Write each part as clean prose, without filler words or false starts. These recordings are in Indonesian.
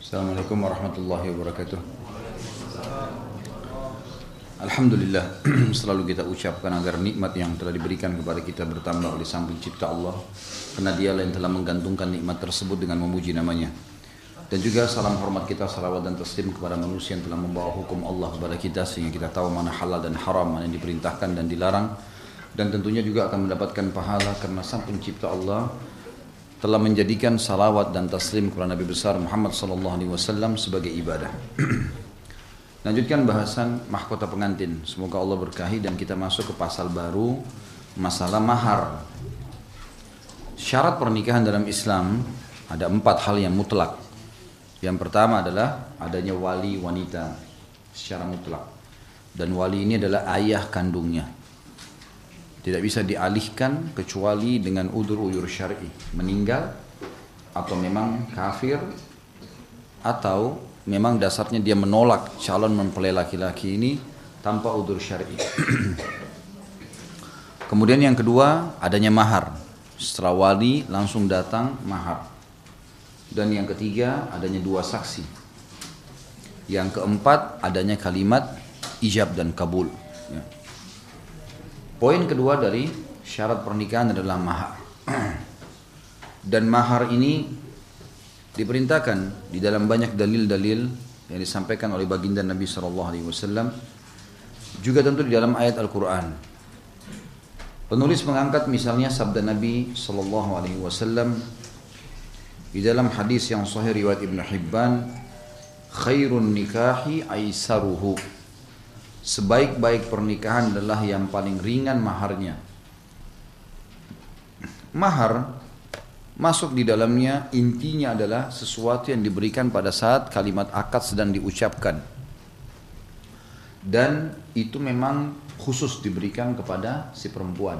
Assalamualaikum warahmatullahi wabarakatuh. Alhamdulillah, selalu kita ucapkan agar nikmat yang telah diberikan kepada kita bertambah oleh Sang Pencipta Allah, karena Dialah yang telah menggantungkan nikmat tersebut dengan memuji namanya. Dan juga salam hormat kita, salawat dan taslim kepada manusia yang telah membawa hukum Allah kepada kita, sehingga kita tahu mana halal dan haram, mana yang diperintahkan dan dilarang. Dan tentunya juga akan mendapatkan pahala karena Sang Pencipta Allah telah menjadikan salawat dan taslim kepada Nabi besar Muhammad SAW sebagai ibadah. Lanjutkan bahasan mahkota pengantin. Semoga Allah berkahi dan kita masuk ke pasal baru, masalah mahar. Syarat pernikahan dalam Islam ada 4 hal yang mutlak. Yang pertama adalah adanya wali wanita secara mutlak. Dan wali ini adalah ayah kandungnya. Tidak bisa dialihkan kecuali dengan udzur syar'i, meninggal atau memang kafir atau memang dasarnya dia menolak calon mempelai laki-laki ini tanpa udzur syar'i. Kemudian yang kedua adanya mahar. Setelah wali langsung datang mahar. Dan yang ketiga adanya 2 saksi. Yang keempat adanya kalimat ijab dan kabul. Ya. Poin kedua dari syarat pernikahan adalah mahar. Dan mahar ini diperintahkan di dalam banyak dalil-dalil yang disampaikan oleh baginda Nabi SAW, juga tentu di dalam ayat Al-Quran. Penulis mengangkat misalnya sabda Nabi SAW di dalam hadis yang sahih riwayat Ibn Hibban, khairun nikahi aisaruhu. Sebaik-baik pernikahan adalah yang paling ringan maharnya. Mahar masuk di dalamnya, intinya adalah sesuatu yang diberikan pada saat kalimat akad sedang diucapkan. Dan itu memang khusus diberikan kepada si perempuan.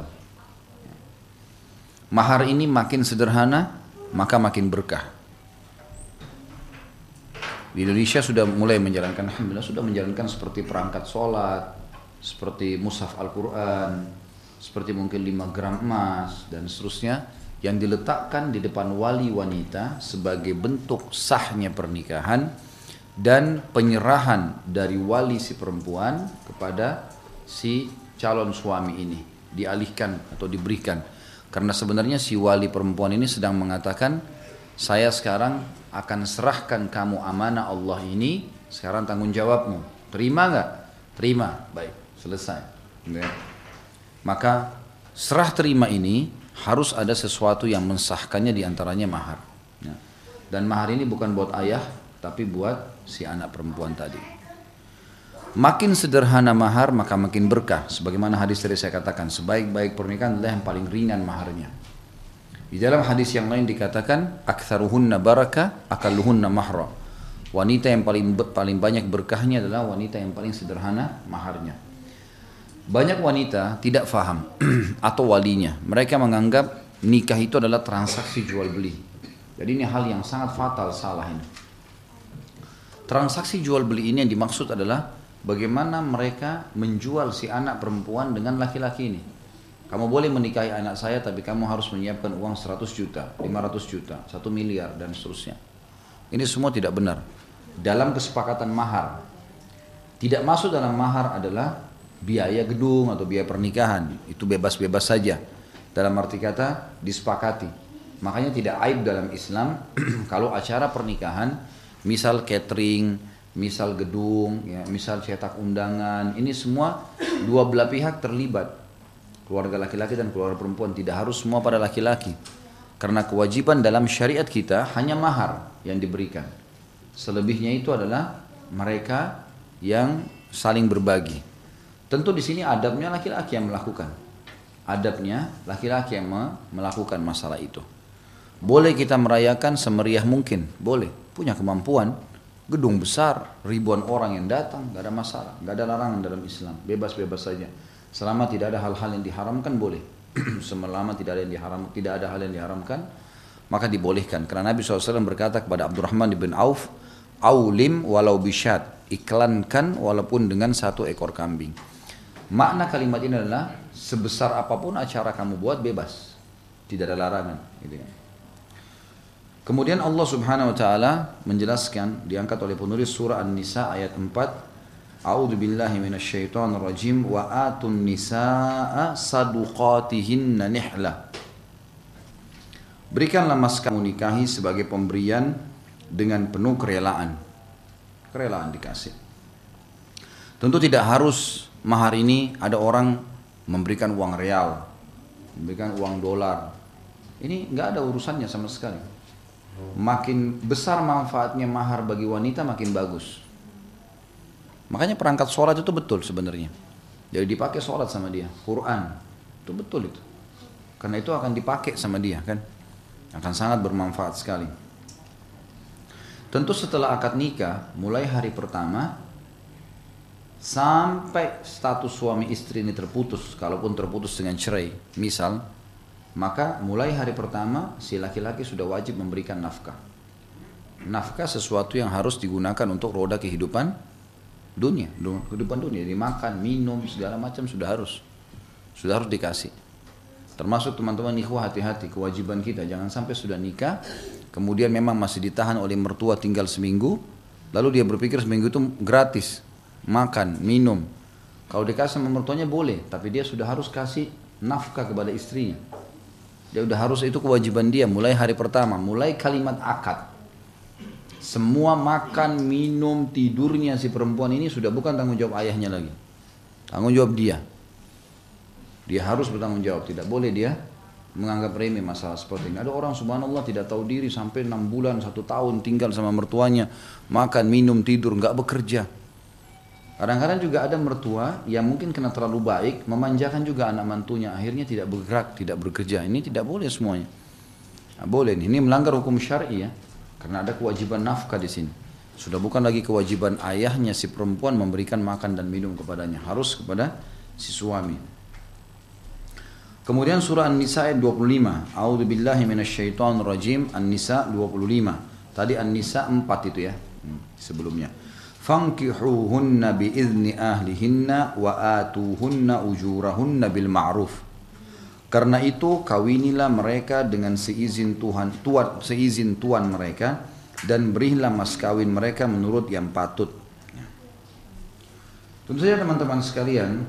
Mahar ini makin sederhana, maka makin berkah. Di Indonesia sudah mulai menjalankan, alhamdulillah sudah menjalankan seperti perangkat sholat, seperti mushaf Al-Quran, seperti mungkin 5 gram emas dan seterusnya, yang diletakkan di depan wali wanita sebagai bentuk sahnya pernikahan dan penyerahan dari wali si perempuan kepada si calon suami ini, dialihkan atau diberikan. Karena sebenarnya si wali perempuan ini sedang mengatakan, saya sekarang akan serahkan kamu amanah Allah ini, sekarang tanggung jawabmu. Terima nggak? Terima. Baik, selesai. Maka serah terima ini harus ada sesuatu yang mensahkannya, diantaranya mahar. Dan mahar ini bukan buat ayah, tapi buat si anak perempuan tadi. Makin sederhana mahar, maka makin berkah. Sebagaimana hadis tadi saya katakan, sebaik-baik pernikahan adalah yang paling ringan maharnya. Di dalam hadis yang lain dikatakan, aktsaruhunna barakah, aqalluhunna mahra. Wanita yang paling banyak berkahnya adalah wanita yang paling sederhana maharnya. Banyak wanita tidak faham atau walinya, mereka menganggap nikah itu adalah transaksi jual beli. Jadi ini hal yang sangat fatal, salah ini. Transaksi jual beli ini yang dimaksud adalah bagaimana mereka menjual si anak perempuan dengan laki-laki ini. Kamu boleh menikahi anak saya, tapi kamu harus menyiapkan uang 100 juta, 500 juta, 1 miliar dan seterusnya. Ini semua tidak benar. Dalam kesepakatan mahar, tidak masuk dalam mahar adalah biaya gedung atau biaya pernikahan. Itu bebas-bebas saja. Dalam arti kata disepakati. Makanya tidak aib dalam Islam kalau acara pernikahan, misal catering, misal gedung, ya, misal cetak undangan, ini semua dua belah pihak terlibat. Keluarga laki-laki dan keluarga perempuan, tidak harus semua pada laki-laki. Karena kewajiban dalam syariat kita hanya mahar yang diberikan. Selebihnya itu adalah mereka yang saling berbagi. Tentu di sini adabnya laki-laki yang melakukan. Adabnya laki-laki yang melakukan masalah itu. Boleh kita merayakan semeriah mungkin, boleh. Punya kemampuan, gedung besar, ribuan orang yang datang, gak ada masalah. Gak ada larangan dalam Islam, bebas-bebas saja. Selama tidak ada hal-hal yang diharamkan boleh. Selama tidak ada hal yang diharamkan, maka dibolehkan. Karena Nabi SAW berkata kepada Abdurrahman bin Auf, aulim walau bisyat, iklankan walaupun dengan 1 ekor kambing. Makna kalimat ini adalah sebesar apapun acara kamu buat bebas, tidak ada larangan. Gitu kan. Kemudian Allah Subhanahu wa taala menjelaskan, diangkat oleh penulis surah An-Nisa ayat 4, A'udzu billahi minasyaitonir rajim wa atun nisaa saduqatihinna nihla. Berikanlah mas kamu nikahi sebagai pemberian dengan penuh kerelaan. Kerelaan dikasih. Tentu tidak harus mahar ini ada orang memberikan uang real, memberikan uang dolar. Ini nggak ada urusannya sama sekali. Makin besar manfaatnya mahar bagi wanita makin bagus. Makanya perangkat sholat itu betul sebenarnya. Jadi dipakai sholat sama dia, Quran itu betul itu. Karena itu akan dipakai sama dia kan, akan sangat bermanfaat sekali. Tentu setelah akad nikah, mulai hari pertama sampai status suami istri ini terputus, kalaupun terputus dengan cerai misal, maka mulai hari pertama si laki-laki sudah wajib memberikan nafkah. Nafkah sesuatu yang harus digunakan untuk roda kehidupan dunia, dimakan, minum, segala macam sudah harus dikasih. Termasuk teman-teman ikhwah, hati-hati, kewajiban kita jangan sampai sudah nikah kemudian memang masih ditahan oleh mertua tinggal seminggu, lalu dia berpikir seminggu itu gratis makan, minum. Kalau dikasih sama mertuanya boleh, tapi dia sudah harus kasih nafkah kepada istrinya. Dia sudah harus, itu kewajiban dia mulai hari pertama, mulai kalimat akad. Semua makan, minum, tidurnya si perempuan ini sudah bukan tanggung jawab ayahnya lagi. Tanggung jawab dia. Dia harus bertanggung jawab, tidak boleh dia menganggap remeh masalah seperti ini. Ada orang subhanallah tidak tahu diri sampai 6 bulan, 1 tahun tinggal sama mertuanya, makan, minum, tidur, nggak bekerja. Kadang-kadang juga ada mertua yang mungkin kena terlalu baik, memanjakan juga anak mantunya, akhirnya tidak bergerak, tidak bekerja. Ini tidak boleh semuanya. Nah, boleh ini melanggar hukum syar'i ya, karena ada kewajiban nafkah di sini. Sudah bukan lagi kewajiban ayahnya si perempuan memberikan makan dan minum kepadanya, harus kepada si suami. Kemudian surah An-Nisa ayat 25, A'udzubillahi minasyaitonirrajim, An-Nisa 25. Tadi An-Nisa 4 itu ya, sebelumnya. Fankihuhunna biizni ahlihinna wa atuhunna ujurahunna bil ma'ruf. Karena itu kawinilah mereka dengan seizin tuan mereka dan berilah mas kawin mereka menurut yang patut. Tentu saja teman-teman sekalian,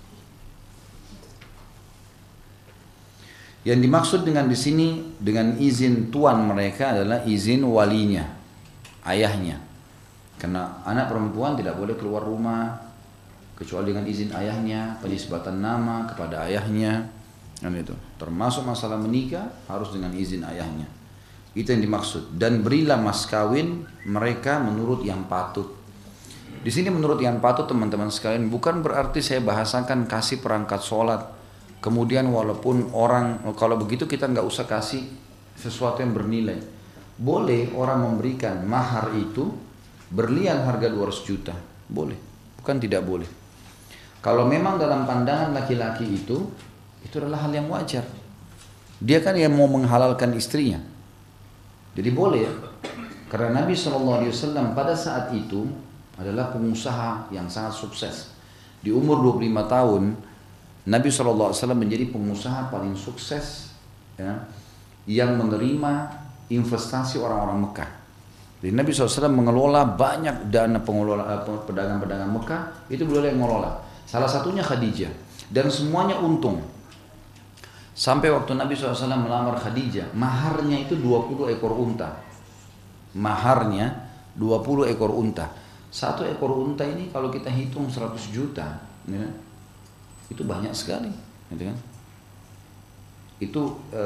yang dimaksud dengan di sini dengan izin tuan mereka adalah izin walinya, ayahnya. Karena anak perempuan tidak boleh keluar rumah kecuali dengan izin ayahnya, penisbatan nama kepada ayahnya, dan itu termasuk masalah menikah harus dengan izin ayahnya. Itu yang dimaksud. Dan berilah mas kawin mereka menurut yang patut. Di sini menurut yang patut teman-teman sekalian bukan berarti saya bahasakan kasih perangkat sholat. Kemudian walaupun orang kalau begitu kita nggak usah kasih sesuatu yang bernilai. Boleh orang memberikan mahar itu berlian harga 200 juta, boleh, bukan tidak boleh. Kalau memang dalam pandangan laki-laki itu adalah hal yang wajar. Dia kan yang mau menghalalkan istrinya, jadi boleh ya. Karena Nabi SAW pada saat itu adalah pengusaha yang sangat sukses. Di umur 25 tahun, Nabi SAW menjadi pengusaha paling sukses ya, yang menerima investasi orang-orang Mekah. Jadi Nabi SAW mengelola banyak dana pedagang-pedagang Mekah, itu beliau yang mengelola. Salah satunya Khadijah, dan semuanya untung. Sampai waktu Nabi SAW melamar Khadijah, maharnya itu 20 ekor unta. Maharnya 20 ekor unta. Satu ekor unta ini kalau kita hitung 100 juta, ya, itu banyak sekali, gitu kan? Itu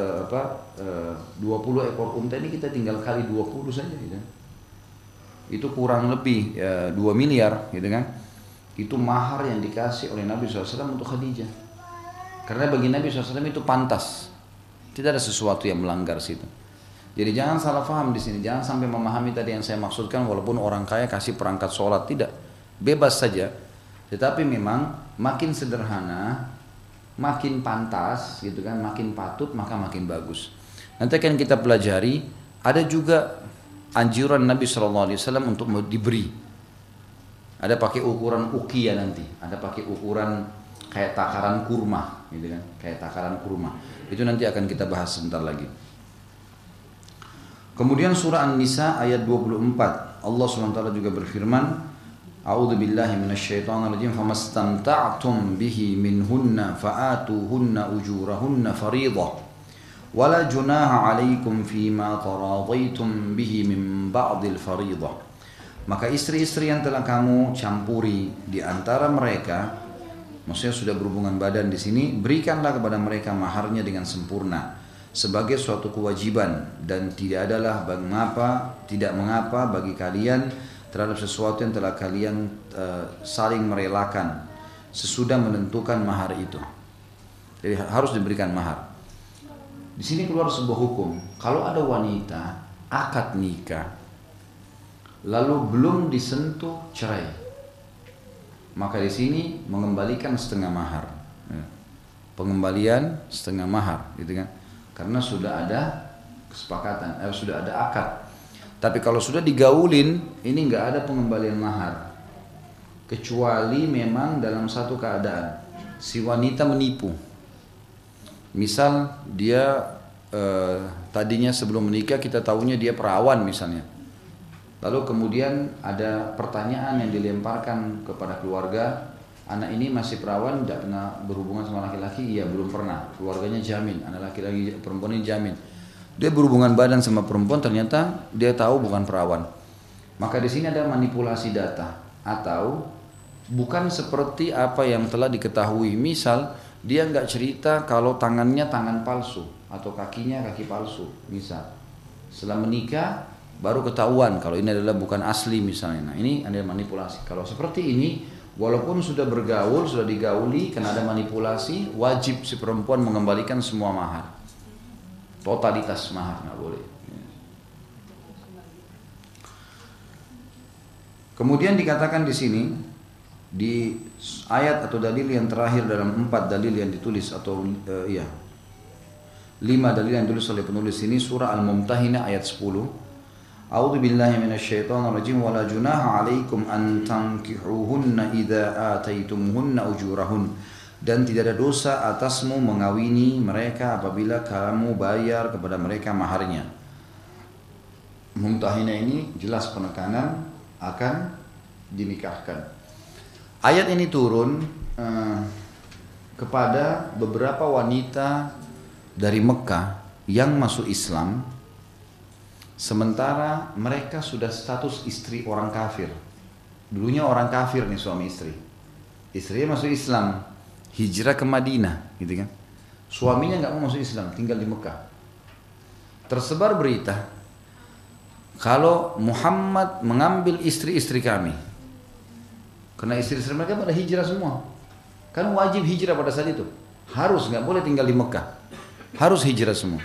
20 ekor unta ini kita tinggal kali 20 saja, gitu kan? Itu kurang lebih 2 miliar, gitu kan? Itu mahar yang dikasih oleh Nabi SAW untuk Khadijah. Karena bagi Nabi SAW itu pantas, tidak ada sesuatu yang melanggar situ. Jadi jangan salah paham di sini, jangan sampai memahami tadi yang saya maksudkan. Walaupun orang kaya kasih perangkat sholat, tidak, bebas saja. Tetapi memang makin sederhana, makin pantas, gitu kan? Makin patut, maka makin bagus. Nanti akan kita pelajari. Ada juga anjuran Nabi SAW untuk diberi. Ada pakai ukuran ukiah nanti, ada pakai ukuran kayak takaran kurma, gitu kan? Kayak takaran kurma. Itu nanti akan kita bahas sebentar lagi. Kemudian surah An-Nisa ayat 24, Allah SWT juga berfirman, A'udzu billahi minasyaitonir rajim, famastamta'tum bihi minhunna fa'atuhunna ujurahunna fariidah wala junaha 'alaikum fima taradaitum bihi min ba'dil fariidah. Maka istri-istri yang telah kamu campuri di antara mereka, maksudnya sudah berhubungan badan di sini, berikanlah kepada mereka maharnya dengan sempurna sebagai suatu kewajiban, dan tidak mengapa bagi kalian terhadap sesuatu yang telah kalian saling merelakan sesudah menentukan mahar itu. Jadi harus diberikan mahar. Di sini keluar sebuah hukum, kalau ada wanita akad nikah lalu belum disentuh cerai, maka di sini mengembalikan setengah mahar. Pengembalian setengah mahar, gitu kan? Karena sudah ada kesepakatan, sudah ada akad. Tapi kalau sudah digaulin, ini nggak ada pengembalian mahar, kecuali memang dalam satu keadaan si wanita menipu. Misal dia tadinya sebelum menikah kita tahunya dia perawan misalnya, lalu kemudian ada pertanyaan yang dilemparkan kepada keluarga, anak ini masih perawan, tidak pernah berhubungan sama laki-laki? Iya, belum pernah. Keluarganya jamin, anak laki-laki perempuan ini jamin. Dia berhubungan badan sama perempuan, ternyata dia tahu bukan perawan. Maka di sini ada manipulasi data, atau bukan seperti apa yang telah diketahui. Misal dia nggak cerita kalau tangannya tangan palsu atau kakinya kaki palsu. Misal setelah menikah baru ketahuan kalau ini adalah bukan asli misalnya. Nah, ini ada manipulasi. Kalau seperti ini, walaupun sudah bergaul, sudah digauli, karena ada manipulasi, wajib si perempuan mengembalikan semua mahar, totalitas mahar, nggak boleh. Kemudian dikatakan di sini, di ayat atau dalil yang terakhir dalam 4 dalil yang ditulis, atau 5 dalil yang ditulis oleh penulis ini, surah Al-Mumtahinah ayat 10. A'udzu billahi minasyaitonir rajim, wala junaha 'alaikum an tankihuhunna idza ataitumuhunna ujurahun. Dan tidak ada dosa atasmu mengawini mereka apabila kamu bayar kepada mereka maharnya. Mumtahinah ini jelas penekanan akan dinikahkan. Ayat ini turun kepada beberapa wanita dari Mekah yang masuk Islam, sementara mereka sudah status istri orang kafir. Dulunya orang kafir nih suami istri. Istrinya masuk Islam, hijrah ke Madinah, gitu kan. Suaminya nggak mau masuk Islam, tinggal di Mekah. Tersebar berita kalau Muhammad mengambil istri-istri kami, karena istri-istri mereka pada hijrah semua. Kan wajib hijrah pada saat itu, harus, nggak boleh tinggal di Mekah, harus hijrah semua.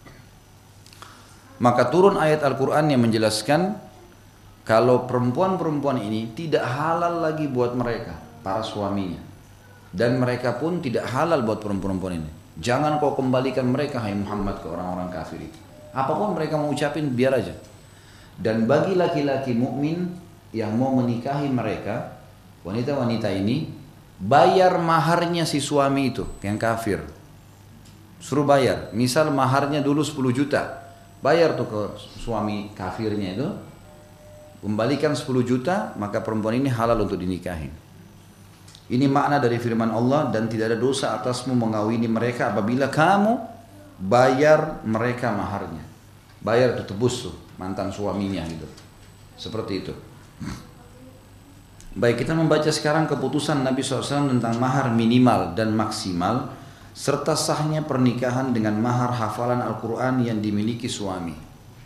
Maka turun ayat Al-Quran yang menjelaskan kalau perempuan-perempuan ini tidak halal lagi buat mereka, para suaminya. Dan mereka pun tidak halal buat perempuan-perempuan ini. Jangan kau kembalikan mereka, hai Muhammad, ke orang-orang kafir itu. Apapun mereka mau ucapin, biar aja. Dan bagi laki-laki mukmin yang mau menikahi mereka, wanita-wanita ini, bayar maharnya si suami itu, yang kafir. Suruh bayar. Misal maharnya dulu 10 juta. Bayar tuh ke suami kafirnya itu, kembalikan 10 juta, maka perempuan ini halal untuk dinikahin. Ini makna dari firman Allah, dan tidak ada dosa atasmu mengawini mereka apabila kamu bayar mereka maharnya. Bayar itu tebus tuh mantan suaminya gitu. Seperti itu. Baik, kita membaca sekarang keputusan Nabi SAW tentang mahar minimal dan maksimal, serta sahnya pernikahan dengan mahar hafalan Al-Quran yang dimiliki suami.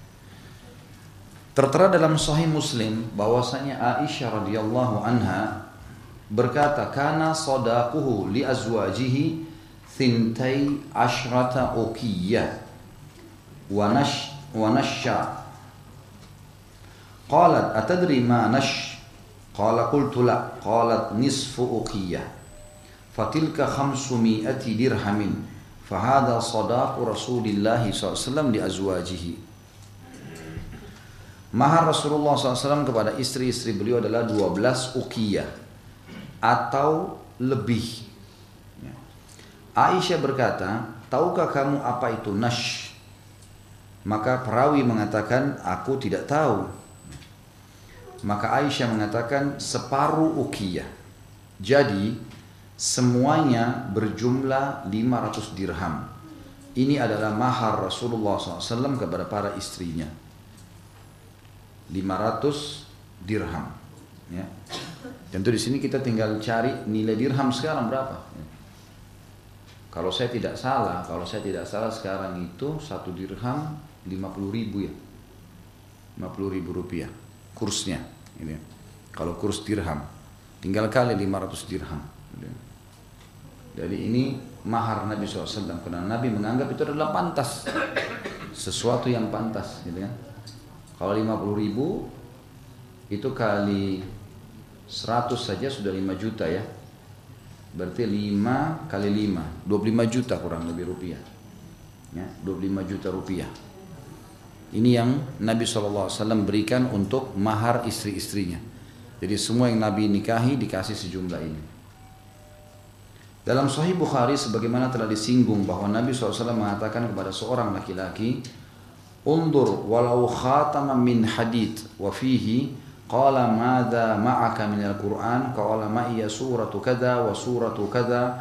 Tertera dalam Sahih Muslim bahwasanya Aisyah radhiyallahu anha berkata, kana sadaquhu li azwajihi thintai ashrata uqiyah wa nashya. Qalat atadri ma nash? Qala qultu la. Qalat nisfu uqiyah. Fatilka 500 dirhamin. Fahada sadaqu Rasulillah SAW di azwajihi. Mahar Rasulullah SAW kepada istri-istri beliau adalah 12 uqiyah atau lebih. Aisyah berkata, tahukah kamu apa itu nash? Maka perawi mengatakan, aku tidak tahu. Maka Aisyah mengatakan, separuh uqiyah. Jadi semuanya berjumlah 500 dirham. Ini adalah mahar Rasulullah SAW kepada para istrinya. 500 dirham. Ya. Tentu di sini kita tinggal cari nilai dirham sekarang berapa. Kalau saya tidak salah sekarang itu 1 dirham 50.000 ya. 50.000 rupiah kursnya. Ini. Kalau kurs dirham tinggal kali 500 dirham. Jadi ini mahar Nabi SAW, karena Nabi menganggap itu adalah pantas, sesuatu yang pantas, gitu kan? Kalau 50.000 itu kali 100 saja sudah 5 juta ya. Berarti 5 kali 5, 25 juta kurang lebih rupiah. Ya, 25 juta rupiah. Ini yang Nabi SAW berikan untuk mahar istri-istrinya. Jadi semua yang Nabi nikahi dikasih sejumlah ini. Dalam Sahih Bukhari sebagaimana telah disinggung bahwa Nabi SAW mengatakan kepada seorang laki-laki, "Undur walau khataman min hadid wa fihi qala madza ma'aka min al-Qur'an qala ma'iya suratu kada wa suratu kada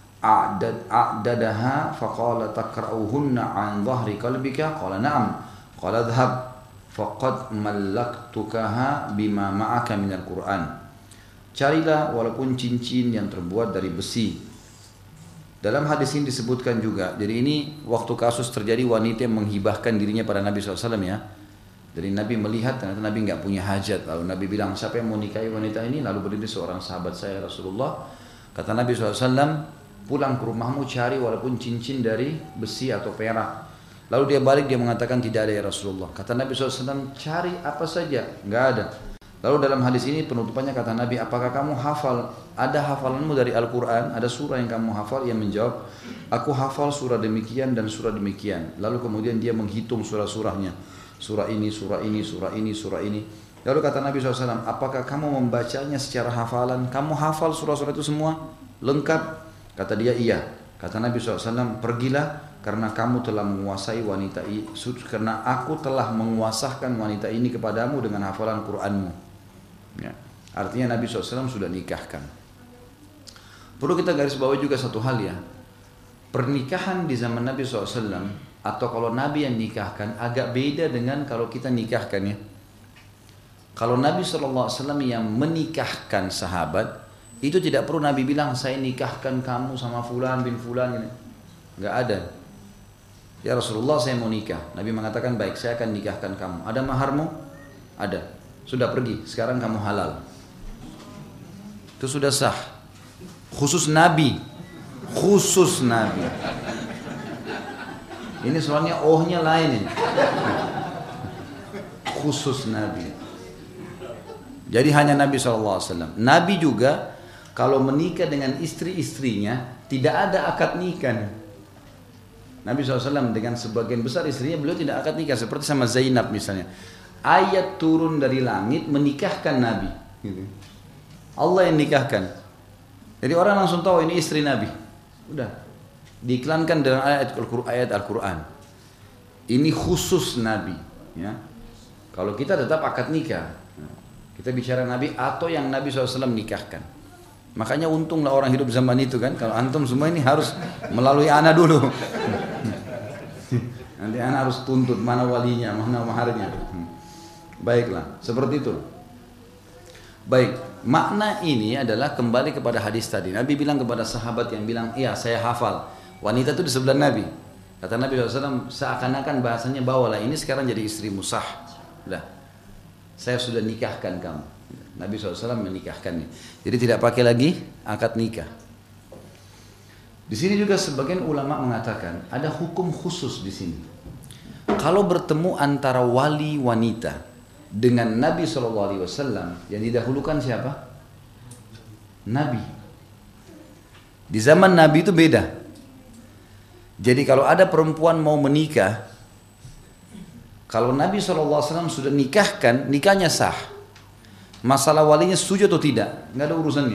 a'dadaha faqala taqra'uhunna 'an dhahri qalbika qala na'am qala dhhab faqad mallaktukaha bima ma'aka min al-Qur'an." Carilah walaupun cincin yang terbuat dari besi. Dalam hadis ini disebutkan juga, jadi ini waktu kasus terjadi wanita yang menghibahkan dirinya pada Nabi SAW ya. Jadi Nabi melihat ternyata Nabi nggak punya hajat. Lalu Nabi bilang, siapa yang mau nikahi wanita ini? Lalu berdiri seorang sahabat saya Rasulullah. Kata Nabi SAW, pulang ke rumahmu cari walaupun cincin dari besi atau perak. Lalu dia balik, dia mengatakan tidak ada ya Rasulullah. Kata Nabi SAW, cari apa saja, nggak ada. Lalu dalam hadis ini penutupannya kata Nabi, apakah kamu hafal, ada hafalanmu dari Al-Quran, ada surah yang kamu hafal? Ia menjawab, aku hafal surah demikian dan surah demikian. Lalu kemudian dia menghitung surah-surahnya, surah ini, surah ini, surah ini, surah ini. Lalu kata Nabi SAW, apakah kamu membacanya secara hafalan? Kamu hafal surah-surah itu semua? Lengkap? Kata dia, iya. Kata Nabi SAW, pergilah karena kamu telah menguasai wanita ini, karena aku telah menguasahkan wanita ini kepadamu dengan hafalan Qur'anmu. Ya. Artinya Nabi SAW sudah nikahkan. Perlu kita garis bawahi juga satu hal ya. Pernikahan di zaman Nabi SAW atau kalau Nabi yang nikahkan agak beda dengan kalau kita nikahkan ya. Kalau Nabi SAW yang menikahkan sahabat, itu tidak perlu Nabi bilang saya nikahkan kamu sama fulan bin fulan. Nggak ada. Ya Rasulullah saya mau nikah. Nabi mengatakan baik saya akan nikahkan kamu. Ada maharmu? Ada. Sudah pergi, sekarang kamu halal. Itu sudah sah. Khusus Nabi. Khusus Nabi. Ini soalnya ohnya lain ini. Khusus Nabi. Jadi hanya Nabi SAW. Nabi juga kalau menikah dengan istri-istrinya tidak ada akad nikah. Nabi SAW dengan sebagian besar istrinya beliau tidak akad nikah. Seperti sama Zainab misalnya. Ayat turun dari langit menikahkan Nabi. Allah yang nikahkan. Jadi orang langsung tahu ini istri Nabi. Udah. Diiklankan dengan ayat Al-Quran. Ini khusus Nabi. Ya. Kalau kita tetap akad nikah. Kita bicara Nabi atau yang Nabi SAW nikahkan. Makanya untunglah orang hidup zaman itu kan. Kalau antum semua ini harus melalui ana dulu. Nanti ana harus tuntut mana walinya, mana maharnya. Baiklah, seperti itu. Baik, makna ini adalah kembali kepada hadis tadi. Nabi bilang kepada sahabat yang bilang, iya saya hafal. Wanita itu di sebelah Nabi. Kata Nabi SAW, seakan-akan bahasanya bawalah ini sekarang jadi istrimu sah. Udah, saya sudah nikahkan kamu. Nabi SAW menikahkannya. Jadi tidak pakai lagi akad nikah. Di sini juga sebagian ulama mengatakan ada hukum khusus di sini. Kalau bertemu antara wali wanita dengan Nabi SAW yang didahulukan siapa? Nabi. Di zaman Nabi itu beda. Jadi kalau ada perempuan mau menikah, kalau Nabi SAW sudah nikahkan, nikahnya sah. Masalah walinya setuju atau tidak, nggak ada urusannya.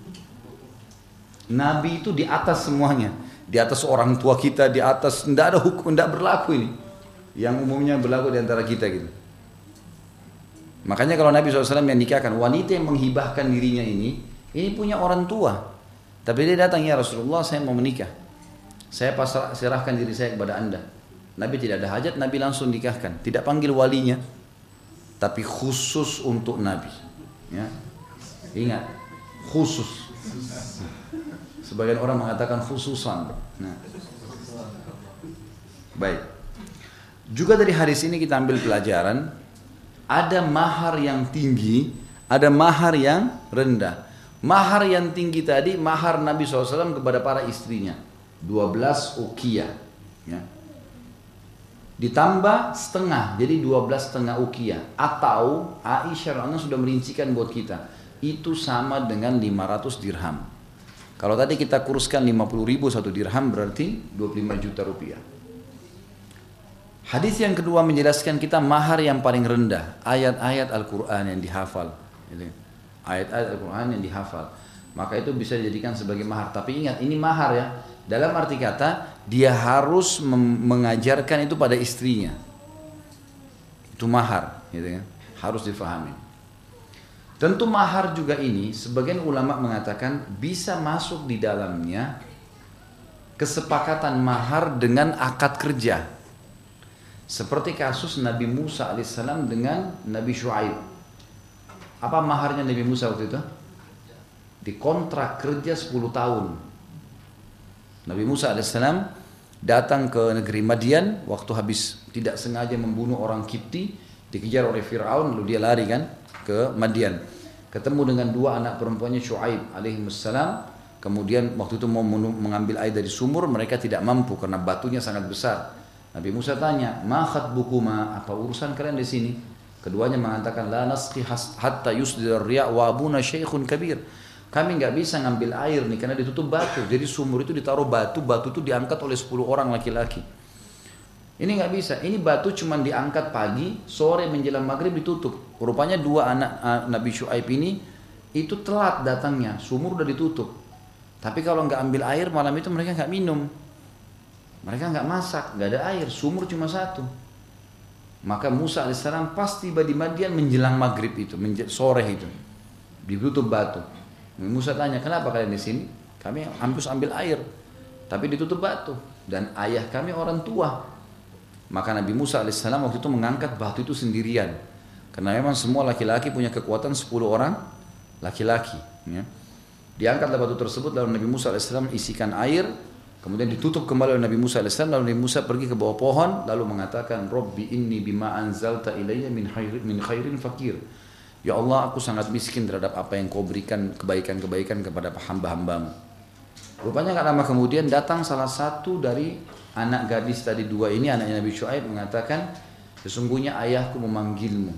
Nabi itu di atas semuanya, di atas orang tua kita, di atas, tidak ada hukum, tidak berlaku ini. yang umumnya berlaku di antara kita gitu. Makanya kalau Nabi SAW yang nikahkan, wanita yang menghibahkan dirinya ini punya orang tua. Tapi dia datang, ya Rasulullah saya mau menikah. Saya serahkan diri saya kepada anda. Nabi tidak ada hajat, Nabi langsung nikahkan. Tidak panggil walinya. Tapi khusus untuk Nabi. Ya. Ingat, khusus. Sebagian orang mengatakan khususan. Nah. Baik. Juga dari hadis ini kita ambil pelajaran, ada mahar yang tinggi, ada mahar yang rendah. Mahar yang tinggi tadi, mahar Nabi SAW kepada para istrinya. 12 uqiyah. Ya. Ditambah setengah, jadi 12 setengah uqiyah. Atau Aisyah sudah merincikan buat kita. Itu sama dengan 500 dirham. Kalau tadi kita kuruskan 50.000 satu dirham berarti 25 juta rupiah. Hadis yang kedua menjelaskan kita mahar yang paling rendah, ayat-ayat Al-Quran yang dihafal. Ayat-ayat Al-Quran yang dihafal. Maka itu bisa dijadikan sebagai mahar. Tapi ingat, ini mahar ya. Dalam arti kata, dia harus mengajarkan itu pada istrinya. Itu mahar, gitu kan? Harus difahami. Tentu mahar juga ini, sebagian ulama mengatakan bisa masuk di dalamnya kesepakatan mahar dengan akad kerja. Seperti kasus Nabi Musa alaihissalam dengan Nabi Shu'aib. Apa maharnya Nabi Musa waktu itu? Dikontrak kerja 10 tahun. Nabi Musa alaihissalam datang ke negeri Madian waktu habis tidak sengaja membunuh orang Kipti, dikejar oleh Fir'aun, lalu dia lari kan ke Madian. Ketemu dengan dua anak perempuannya Shu'aib alaihissalam. Kemudian waktu itu mau mengambil air dari sumur, mereka tidak mampu karena batunya sangat besar. Nabi Musa tanya, "Ma khatbukuma? Apa urusan kalian di sini?" Keduanya mengatakan, "La nasqi hatta yusdir riya wa abuna syaikhun kabir." Kami nggak bisa ngambil air nih karena ditutup batu. Jadi sumur itu ditaruh batu, batu itu diangkat oleh 10 orang laki-laki. Ini nggak bisa. Ini batu cuma diangkat pagi, sore menjelang maghrib ditutup. Rupanya dua anak Nabi Shu'aib ini itu telat datangnya, sumur udah ditutup. Tapi kalau nggak ambil air malam itu mereka nggak minum. Mereka nggak masak, nggak ada air, sumur cuma satu. Maka Musa alaihissalam pas tiba di Madian menjelang maghrib itu, sore itu, ditutup batu. Musa tanya, kenapa kalian di sini? Kami harus ambil air, tapi ditutup batu. Dan ayah kami orang tua. Maka Nabi Musa alaihissalam waktu itu mengangkat batu itu sendirian, karena memang semua laki-laki punya kekuatan 10 orang laki-laki. Ya. Diangkatlah batu tersebut, lalu Nabi Musa alaihissalam isikan air. Kemudian ditutup kembali oleh Nabi Musa AS. Lalu Nabi Musa pergi ke bawah pohon. Lalu mengatakan, Rabbi inni bima anzalta ilayya min khairin fakir. Ya Allah, aku sangat miskin terhadap apa yang kau berikan kebaikan-kebaikan kepada hamba-hambamu. Rupanya gak lama kemudian datang salah satu dari anak gadis tadi dua ini, anaknya Nabi Shu'aib, mengatakan, sesungguhnya ayahku memanggilmu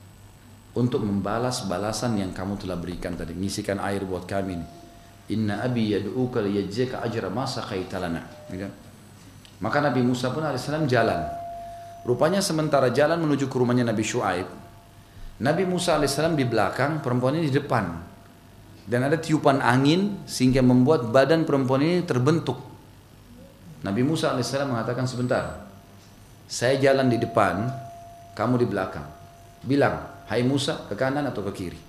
untuk membalas balasan yang kamu telah berikan tadi. Ngisikan air buat kami nih. Inna abi yad'uka liyajzika ajra ma saqaita lana. Maka Nabi Musa pun alaihissalam jalan. Rupanya sementara jalan menuju ke rumahnya Nabi Shu'aib, Nabi Musa alaihissalam di belakang, perempuan ini di depan. Dan ada tiupan angin sehingga membuat badan perempuan ini terbentuk. Nabi Musa alaihissalam mengatakan, sebentar, saya jalan di depan, kamu di belakang. Bilang, hai Musa, ke kanan atau ke kiri.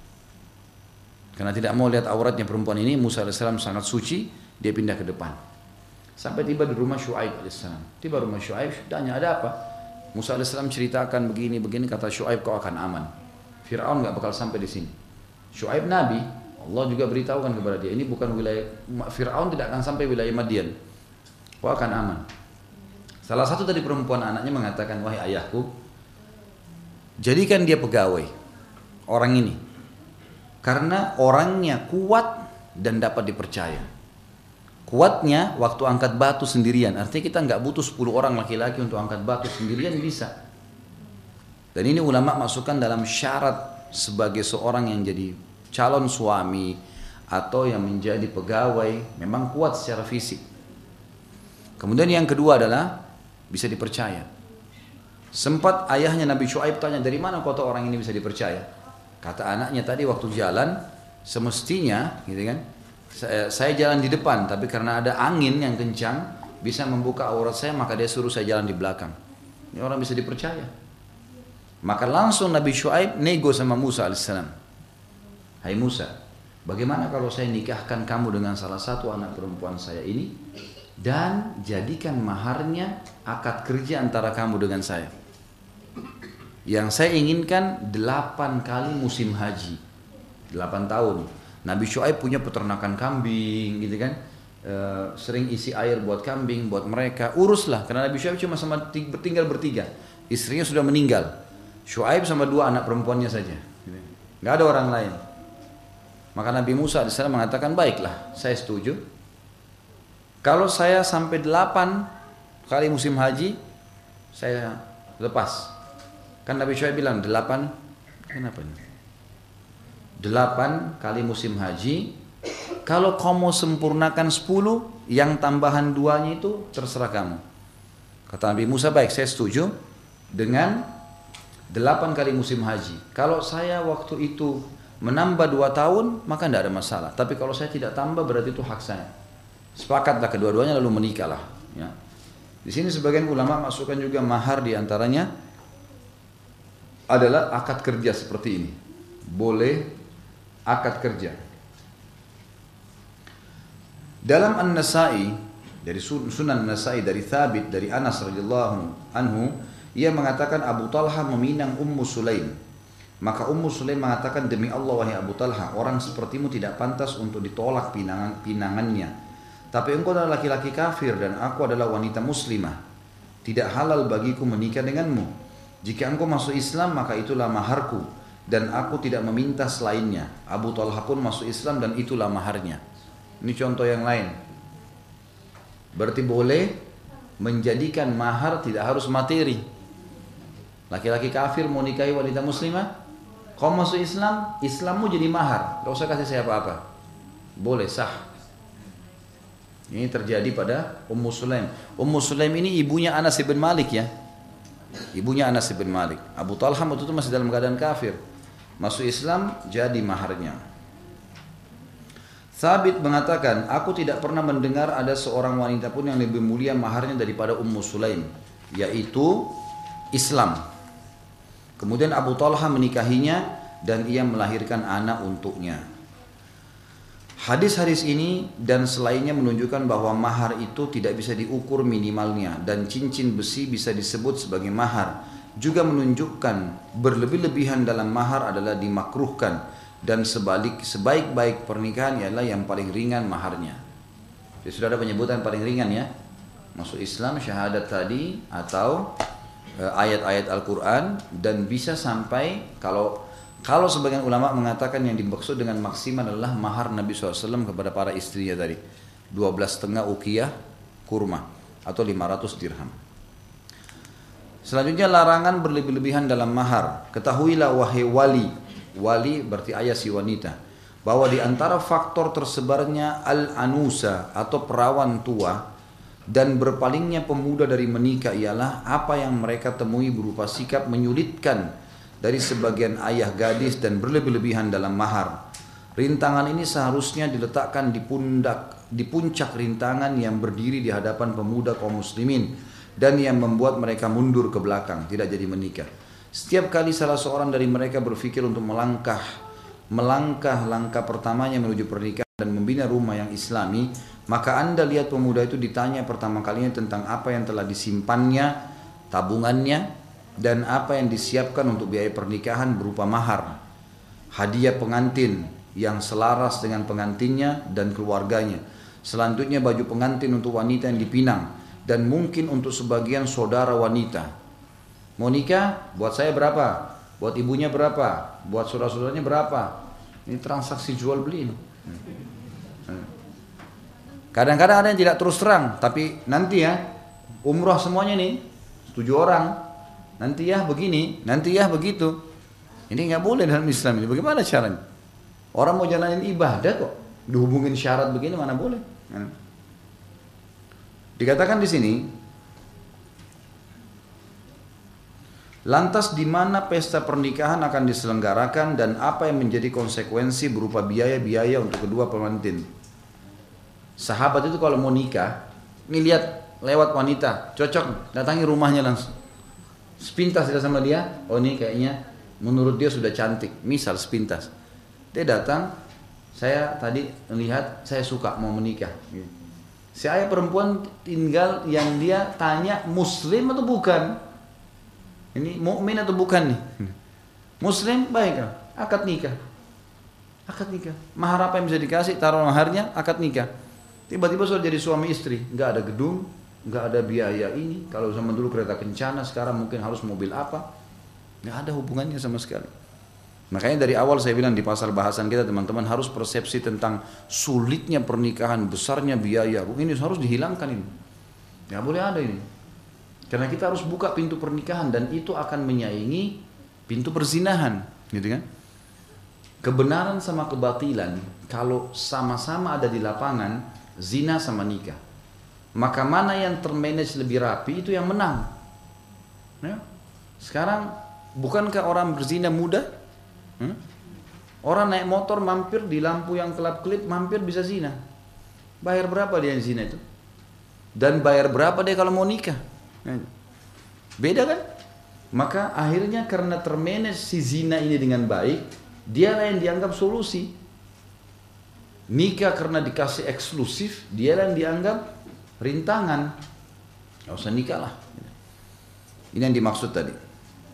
Karena tidak mau lihat auratnya perempuan ini, Musa AS sangat suci, dia pindah ke depan. Sampai tiba di rumah Shu'aib AS. Tiba rumah Shu'aib, tanya ada apa? Musa AS ceritakan begini, kata Shu'aib kau akan aman. Fir'aun gak bakal sampai di sini. Shu'aib Nabi, Allah juga beritahukan kepada dia, ini bukan wilayah, Fir'aun tidak akan sampai wilayah Madian. Kau akan aman. Salah satu dari perempuan anaknya mengatakan, wahai ayahku, jadikan dia pegawai, orang ini. Karena orangnya kuat dan dapat dipercaya. Kuatnya waktu angkat batu sendirian. Artinya kita nggak butuh 10 orang laki-laki untuk angkat batu sendirian, bisa. Dan ini ulama masukkan dalam syarat sebagai seorang yang jadi calon suami atau yang menjadi pegawai, memang kuat secara fisik. Kemudian yang kedua adalah bisa dipercaya. Sempat ayahnya Nabi Shu'aib tanya, dari mana kau tahu orang ini bisa dipercaya? Kata anaknya tadi waktu jalan, semestinya gitu kan, saya jalan di depan, tapi karena ada angin yang kencang bisa membuka aurat saya, maka dia suruh saya jalan di belakang. Ini orang bisa dipercaya. Maka langsung Nabi Syuaib nego sama Musa alaihissalam. Hai Musa, bagaimana kalau saya nikahkan kamu dengan salah satu anak perempuan saya ini dan jadikan maharnya akad kerja antara kamu dengan saya. Yang saya inginkan 8 kali musim haji, 8 tahun. Nabi Syuaib punya peternakan kambing gitu kan, sering isi air buat kambing, buat mereka, uruslah. Karena Nabi Syuaib cuma tinggal bertiga, istrinya sudah meninggal. Syuaib sama 2 anak perempuannya saja, nggak ada orang lain. Maka Nabi Musa AS mengatakan, baiklah, saya setuju. Kalau saya sampai 8 kali musim haji, saya lepas. Kan Nabi Syuaib bilang 8, kenapa ini? 8 kali musim haji. Kalau kamu sempurnakan 10, yang tambahan 2-nya itu terserah kamu. Kata Nabi Musa, baik, saya setuju dengan 8 kali musim haji. Kalau saya waktu itu menambah 2 tahun, maka tidak ada masalah. Tapi kalau saya tidak tambah, berarti itu hak saya. Sepakatlah kedua-duanya lalu menikahlah. Ya. Di sini sebagian ulama masukkan juga mahar, diantaranya adalah akad kerja seperti ini. Boleh akad kerja. Dalam An-Nasai, dari Sunan An-Nasai, dari Thabit, dari Anas radhiyallahu anhu, ia mengatakan Abu Talha meminang Ummu Sulaim. Maka Ummu Sulaim mengatakan, demi Allah wahai Abu Talha, orang sepertimu tidak pantas untuk ditolak pinangannya. Tapi engkau adalah laki-laki kafir dan aku adalah wanita muslimah. Tidak halal bagiku menikah denganmu. Jika engkau masuk Islam maka itulah maharku dan aku tidak meminta selainnya. Abu Talha pun masuk Islam dan itulah maharnya. Ini contoh yang lain. Berarti boleh menjadikan mahar tidak harus materi. Laki-laki kafir mau nikahi wanita muslimah, kau masuk Islam, Islammu jadi mahar. Gak usah kasih saya apa-apa. Boleh, sah. Ini terjadi pada Ummu Sulaim. Ummu Sulaim ini ibunya Anas bin Malik ya. Ibunya Anas bin Malik. Abu Talha waktu itu masih dalam keadaan kafir. Masuk Islam jadi maharnya. Thabit mengatakan, aku tidak pernah mendengar ada seorang wanita pun yang lebih mulia maharnya daripada Ummu Sulaim, yaitu Islam. Kemudian Abu Talha menikahinya dan ia melahirkan anak untuknya. Hadis-hadis ini dan selainnya menunjukkan bahwa mahar itu tidak bisa diukur minimalnya dan cincin besi bisa disebut sebagai mahar. Juga menunjukkan berlebih-lebihan dalam mahar adalah dimakruhkan dan sebaik-baik pernikahan ialah yang paling ringan maharnya. Jadi sudah ada penyebutan paling ringan ya. Masuk Islam, syahadat tadi atau ayat-ayat Al-Quran, dan bisa sampai kalau sebagian ulama mengatakan yang dimaksud dengan maksimal adalah mahar Nabi SAW kepada para istrinya tadi 12,5 uqiyah kurma atau 500 dirham. Selanjutnya larangan berlebih-lebihan dalam mahar. Ketahuilah wahai wali berarti ayah si wanita, bahwa di antara faktor tersebarnya al-anusa atau perawan tua dan berpalingnya pemuda dari menikah ialah apa yang mereka temui berupa sikap menyulitkan dari sebagian ayah gadis dan berlebih-lebihan dalam mahar. Rintangan ini seharusnya diletakkan di puncak rintangan yang berdiri di hadapan pemuda kaum muslimin dan yang membuat mereka mundur ke belakang, tidak jadi menikah. Setiap kali salah seorang dari mereka berpikir untuk melangkah langkah pertamanya menuju pernikahan dan membina rumah yang islami, maka Anda lihat pemuda itu ditanya pertama kalinya tentang apa yang telah disimpannya, tabungannya, dan apa yang disiapkan untuk biaya pernikahan berupa mahar, hadiah pengantin yang selaras dengan pengantinnya dan keluarganya. Selanjutnya baju pengantin untuk wanita yang dipinang dan mungkin untuk sebagian saudara wanita. Mau nikah, buat saya berapa? Buat ibunya berapa? Buat saudara-saudaranya berapa? Ini transaksi jual beli ini. Kadang-kadang ada yang tidak terus terang, tapi nanti ya umrah semuanya nih 7 orang. Nanti ya begini, nanti ya begitu. Ini nggak boleh dalam Islam ini. Bagaimana caranya? Orang mau jalanin ibadah kok dihubungin syarat begini, mana boleh? Dikatakan di sini, lantas di mana pesta pernikahan akan diselenggarakan dan apa yang menjadi konsekuensi berupa biaya-biaya untuk kedua pengantin. Sahabat itu kalau mau nikah, ini lihat lewat wanita, cocok, datangi rumahnya langsung. Sepintas tidak sama dia, oh ini kayaknya menurut dia sudah cantik. Misal sepintas. Dia datang, saya tadi melihat, saya suka mau menikah. Si ayah perempuan tinggal yang dia tanya muslim atau bukan. Ini mukmin atau bukan nih. Muslim, baik, akad nikah. Akad nikah. Mahar apa yang bisa dikasih, taruh maharnya, akad nikah. Tiba-tiba sudah jadi suami istri, nggak ada gedung, nggak ada biaya ini. Kalau zaman dulu kereta kencana, sekarang mungkin harus mobil apa, nggak ada hubungannya sama sekali. Makanya dari awal saya bilang di pasal bahasan kita teman-teman harus persepsi tentang sulitnya pernikahan, besarnya biaya, ini harus dihilangkan ini. Nggak boleh ada ini. Karena kita harus buka pintu pernikahan dan itu akan menyaingi pintu perzinahan, gitu kan? Kebenaran sama kebatilan kalau sama-sama ada di lapangan, zina sama nikah. Maka mana yang termanage lebih rapi itu yang menang. Ya? Sekarang bukankah orang berzina mudah? Orang naik motor mampir di lampu yang kelap-kelip mampir bisa zina. Bayar berapa dia yang zina itu? Dan bayar berapa dia kalau mau nikah? Beda kan? Maka akhirnya karena termanage si zina ini dengan baik, dialah yang dianggap solusi. Nikah karena dikasih eksklusif, dialah yang dianggap rintangan. Gak usah nikah lah. Ini yang dimaksud tadi.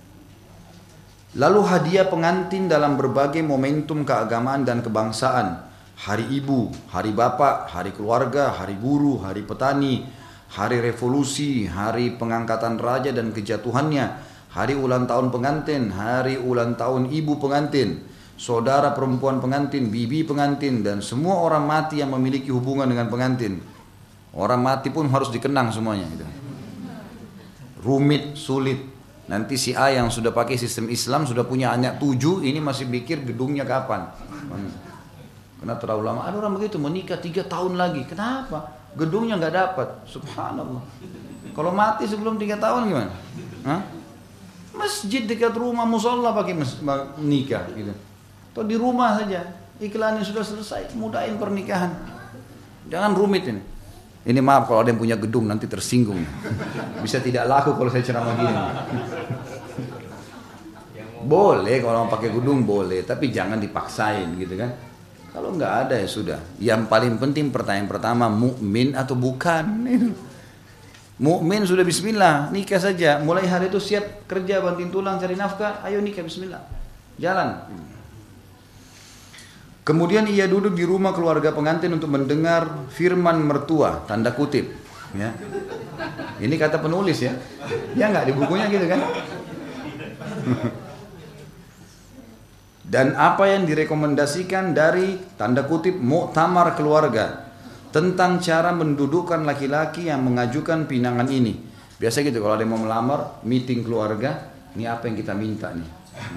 Lalu hadiah pengantin dalam berbagai momentum keagamaan dan kebangsaan. Hari ibu, hari bapak, hari keluarga, hari guru, hari petani, hari revolusi, hari pengangkatan raja dan kejatuhannya, hari ulang tahun pengantin, hari ulang tahun ibu pengantin, saudara perempuan pengantin, bibi pengantin, dan semua orang mati yang memiliki hubungan dengan pengantin. Orang mati pun harus dikenang semuanya. Rumit, sulit. Nanti si A yang sudah pakai sistem Islam sudah punya anak 7, ini masih pikir gedungnya kapan. Karena terlalu lama. Ada orang begitu menikah 3 tahun lagi. Kenapa? Gedungnya nggak dapat. Subhanallah. Kalau mati sebelum 3 tahun gimana? Hah? Masjid dekat rumah musola pakai nikah gitu. Atau di rumah saja. Iklannya sudah selesai. Mudahin pernikahan. Jangan rumit ini. Ini maaf kalau ada yang punya gedung nanti tersinggung. Bisa tidak laku kalau saya ceramah gini. Boleh kalau mau pakai gedung boleh, tapi jangan dipaksain gitu kan. Kalau nggak ada ya sudah. Yang paling penting pertanyaan pertama, mukmin atau bukan? Mukmin sudah bismillah, nikah saja. Mulai hari itu siap kerja, banting tulang, cari nafkah, ayo nikah bismillah. Jalan. Kemudian ia duduk di rumah keluarga pengantin untuk mendengar firman mertua, tanda kutip. Ya. Ini kata penulis ya. Ya nggak di bukunya gitu kan. Dan apa yang direkomendasikan dari tanda kutip muktamar keluarga tentang cara mendudukkan laki-laki yang mengajukan pinangan ini. Biasa gitu kalau ada yang mau melamar, meeting keluarga, ini apa yang kita minta nih.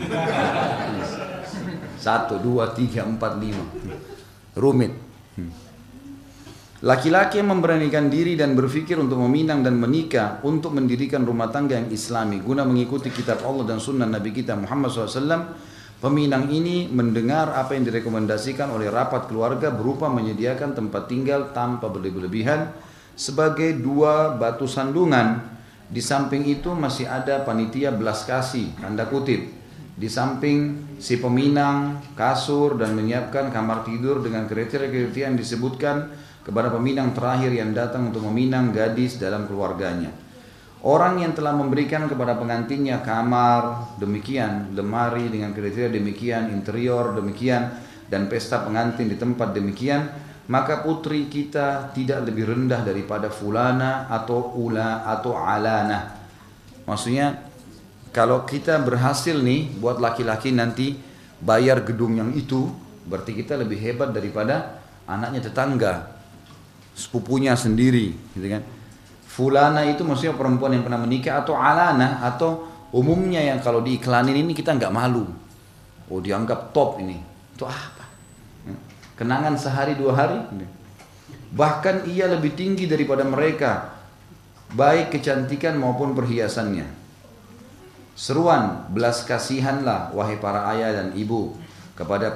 1, 2, 3, 4, 5. Rumit. Laki-laki yang memberanikan diri dan berpikir untuk meminang dan menikah untuk mendirikan rumah tangga yang islami guna mengikuti kitab Allah dan sunnah Nabi kita Muhammad SAW. Peminang ini mendengar apa yang direkomendasikan oleh rapat keluarga berupa menyediakan tempat tinggal tanpa berlebihan sebagai 2 batu sandungan. Di samping itu masih ada panitia belas kasih, tanda kutip. Di samping si peminang, kasur, dan menyiapkan kamar tidur dengan kriteria-kriteria yang disebutkan kepada peminang terakhir yang datang untuk meminang gadis dalam keluarganya. Orang yang telah memberikan kepada pengantinnya kamar demikian, lemari dengan kriteria demikian, interior demikian, dan pesta pengantin di tempat demikian, maka putri kita tidak lebih rendah daripada fulana atau ula atau alana. Maksudnya kalau kita berhasil nih buat laki-laki nanti bayar gedung yang itu, berarti kita lebih hebat daripada anaknya tetangga, sepupunya sendiri, gitu kan? Fulana itu maksudnya perempuan yang pernah menikah, atau alana, atau umumnya yang kalau diiklanin ini kita nggak malu. Oh dianggap top ini, itu apa? Kenangan sehari 2 hari. Bahkan ia lebih tinggi daripada mereka, baik kecantikan maupun perhiasannya. Seruan, belas kasihanlah wahai para ayah dan ibu kepada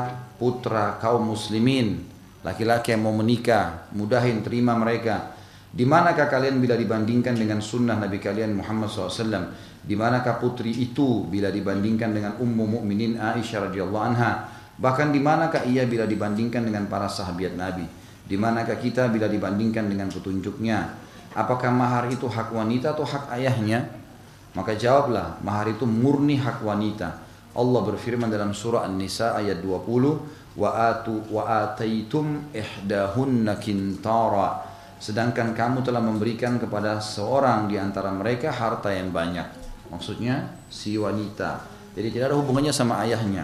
putra kaum muslimin, laki-laki yang mau menikah, mudahin terima mereka. Di manakah kalian bila dibandingkan dengan sunnah Nabi kalian Muhammad SAW? Di manakah putri itu bila dibandingkan dengan Ummu Mukminin Aisyah radhiyallahu anha? Bahkan di manakah ia bila dibandingkan dengan para sahabat Nabi? Di manakah kita bila dibandingkan dengan petunjuknya? Apakah mahar itu hak wanita atau hak ayahnya? Maka jawablah, mahar itu murni hak wanita. Allah berfirman dalam surah An-Nisa ayat 20, wa ataitum ihdahunna qintara. Sedangkan kamu telah memberikan kepada seorang di antara mereka harta yang banyak. Maksudnya si wanita. Jadi tidak ada hubungannya sama ayahnya.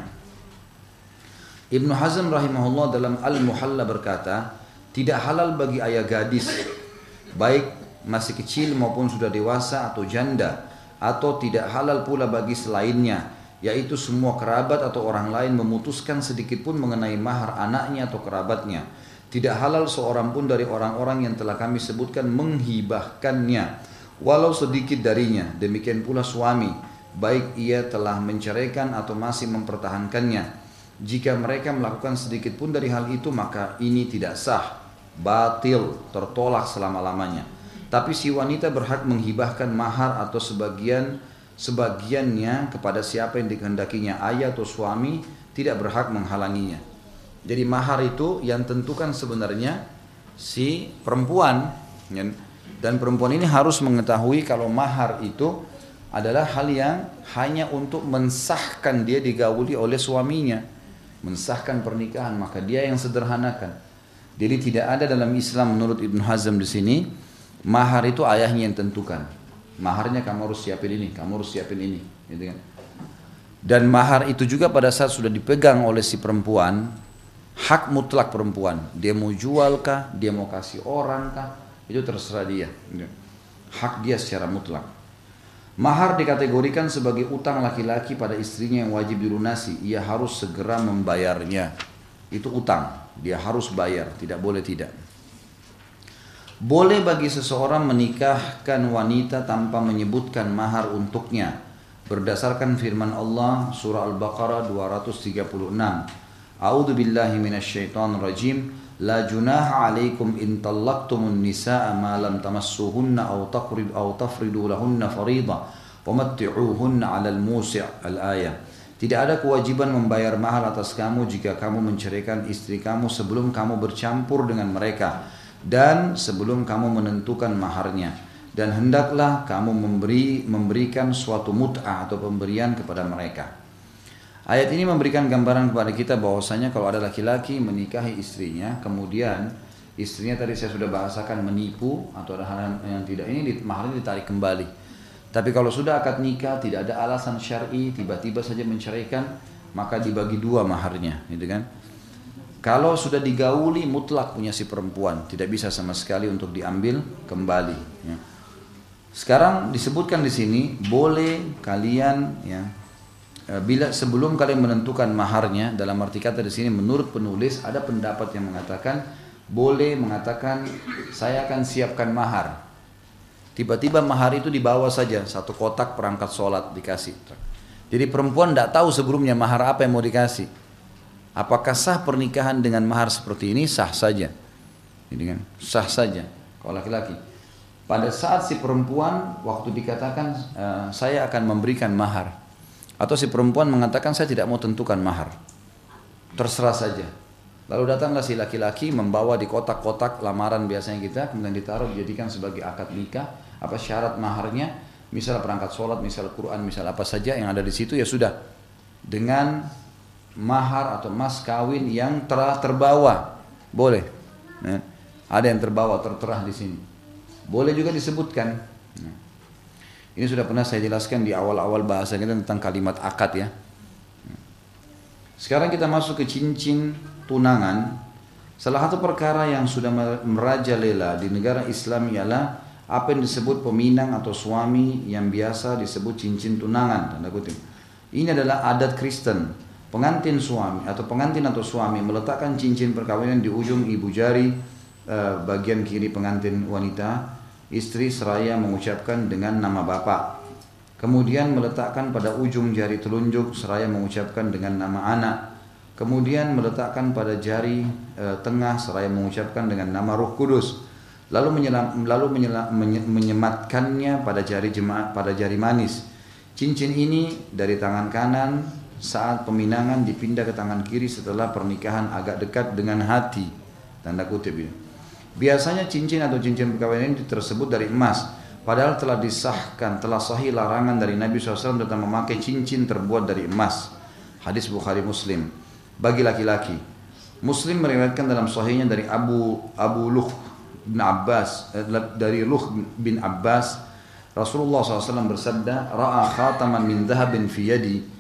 Ibnu Hazm rahimahullah dalam Al-Muhalla berkata, tidak halal bagi ayah gadis, baik masih kecil maupun sudah dewasa atau janda, atau tidak halal pula bagi selainnya, yaitu semua kerabat atau orang lain memutuskan sedikit pun mengenai mahar anaknya atau kerabatnya. Tidak halal seorang pun dari orang-orang yang telah kami sebutkan menghibahkannya, walau sedikit darinya. Demikian pula suami, baik ia telah menceraikan atau masih mempertahankannya. Jika mereka melakukan sedikit pun dari hal itu, maka ini tidak sah, batil, tertolak selama-lamanya. Tapi si wanita berhak menghibahkan mahar atau sebagiannya kepada siapa yang dikehendakinya. Ayah atau suami tidak berhak menghalanginya. Jadi mahar itu yang tentukan sebenarnya si perempuan, dan perempuan ini harus mengetahui kalau mahar itu adalah hal yang hanya untuk mensahkan dia digauli oleh suaminya, mensahkan pernikahan, maka dia yang sederhanakan. Jadi tidak ada dalam Islam menurut Ibnu Hazm di sini mahar itu ayahnya yang tentukan. Maharnya kamu harus siapin ini, kamu harus siapin ini, gitu kan. Dan mahar itu juga pada saat sudah dipegang oleh si perempuan, hak mutlak perempuan. Dia mau jual kah, dia mau kasih orang kah, itu terserah dia. Hak dia secara mutlak. Mahar dikategorikan sebagai utang laki-laki pada istrinya yang wajib dilunasi. Ia harus segera membayarnya. Itu utang, dia harus bayar, tidak boleh tidak. Boleh bagi seseorang menikahkan wanita tanpa menyebutkan mahar untuknya, berdasarkan firman Allah surah Al-Baqarah 236. A'udzu billahi minasyaitonir rajim. La junaha 'alaikum in talaqtumun nisaa ma lam tamassuhunna aw tafridu lahunna fariida wa matti'uhunna 'alal musi' al-ayah. Tidak ada kewajiban membayar mahar atas kamu jika kamu menceraikan istri kamu sebelum kamu bercampur dengan mereka dan sebelum kamu menentukan maharnya, dan hendaklah kamu memberikan suatu mut'ah atau pemberian kepada mereka. Ayat ini memberikan gambaran kepada kita bahwasanya kalau ada laki-laki menikahi istrinya, kemudian istrinya tadi saya sudah bahasakan menipu atau ada hal yang tidak, ini maharnya ditarik kembali. Tapi kalau sudah akad nikah tidak ada alasan syar'i, tiba-tiba saja menceraikan, maka dibagi dua maharnya, gitu kan? Kalau sudah digauli mutlak punya si perempuan, tidak bisa sama sekali untuk diambil kembali. Ya. Sekarang disebutkan di sini boleh kalian ya. Bila sebelum kalian menentukan maharnya, dalam arti kata di sini menurut penulis ada pendapat yang mengatakan boleh mengatakan saya akan siapkan mahar. Tiba-tiba mahar itu dibawa saja satu kotak perangkat sholat dikasih. Jadi perempuan tidak tahu sebelumnya mahar apa yang mau dikasih. Apakah sah pernikahan dengan mahar seperti ini? Sah saja. Jadi kan sah saja kalau laki-laki. Pada saat si perempuan waktu dikatakan saya akan memberikan mahar, atau si perempuan mengatakan saya tidak mau tentukan mahar, terserah saja. Lalu datanglah si laki-laki membawa di kotak-kotak lamaran biasanya kita, kemudian ditaruh dijadikan sebagai akad nikah. Apa syarat maharnya? Misal perangkat sholat, misal Quran, misal apa saja yang ada di situ, ya sudah. Dengan mahar atau mas kawin yang telah terbawa, boleh. Ya. Ada yang terbawa tertera di sini. Boleh juga disebutkan. Ya. Ini sudah pernah saya jelaskan di awal-awal bahasa kita tentang kalimat akad ya. Sekarang kita masuk ke cincin tunangan. Salah satu perkara yang sudah merajalela di negara Islam ialah apa yang disebut peminang atau suami yang biasa disebut cincin tunangan, tanda kutip. Ini adalah adat Kristen. Pengantin atau suami meletakkan cincin perkawinan di ujung ibu jari bagian kiri pengantin wanita. Istri seraya mengucapkan dengan nama bapak. Kemudian meletakkan pada ujung jari telunjuk seraya mengucapkan dengan nama anak. Kemudian meletakkan pada jari tengah seraya mengucapkan dengan nama Roh Kudus. menyematkannya pada jari manis. Cincin ini dari tangan kanan saat peminangan dipindah ke tangan kiri setelah pernikahan agak dekat dengan hati. Tanda kutip ini. Biasanya cincin atau cincin perkawinan ini tersebut dari emas. Padahal telah disahkan, telah sahih larangan dari Nabi SAW tentang memakai cincin terbuat dari emas. Hadis Bukhari Muslim. Bagi laki-laki, Muslim meriwayatkan dalam sahihnya dari Luh bin Abbas, Rasulullah SAW bersabda, "Ra'a khataman min dhahabin fi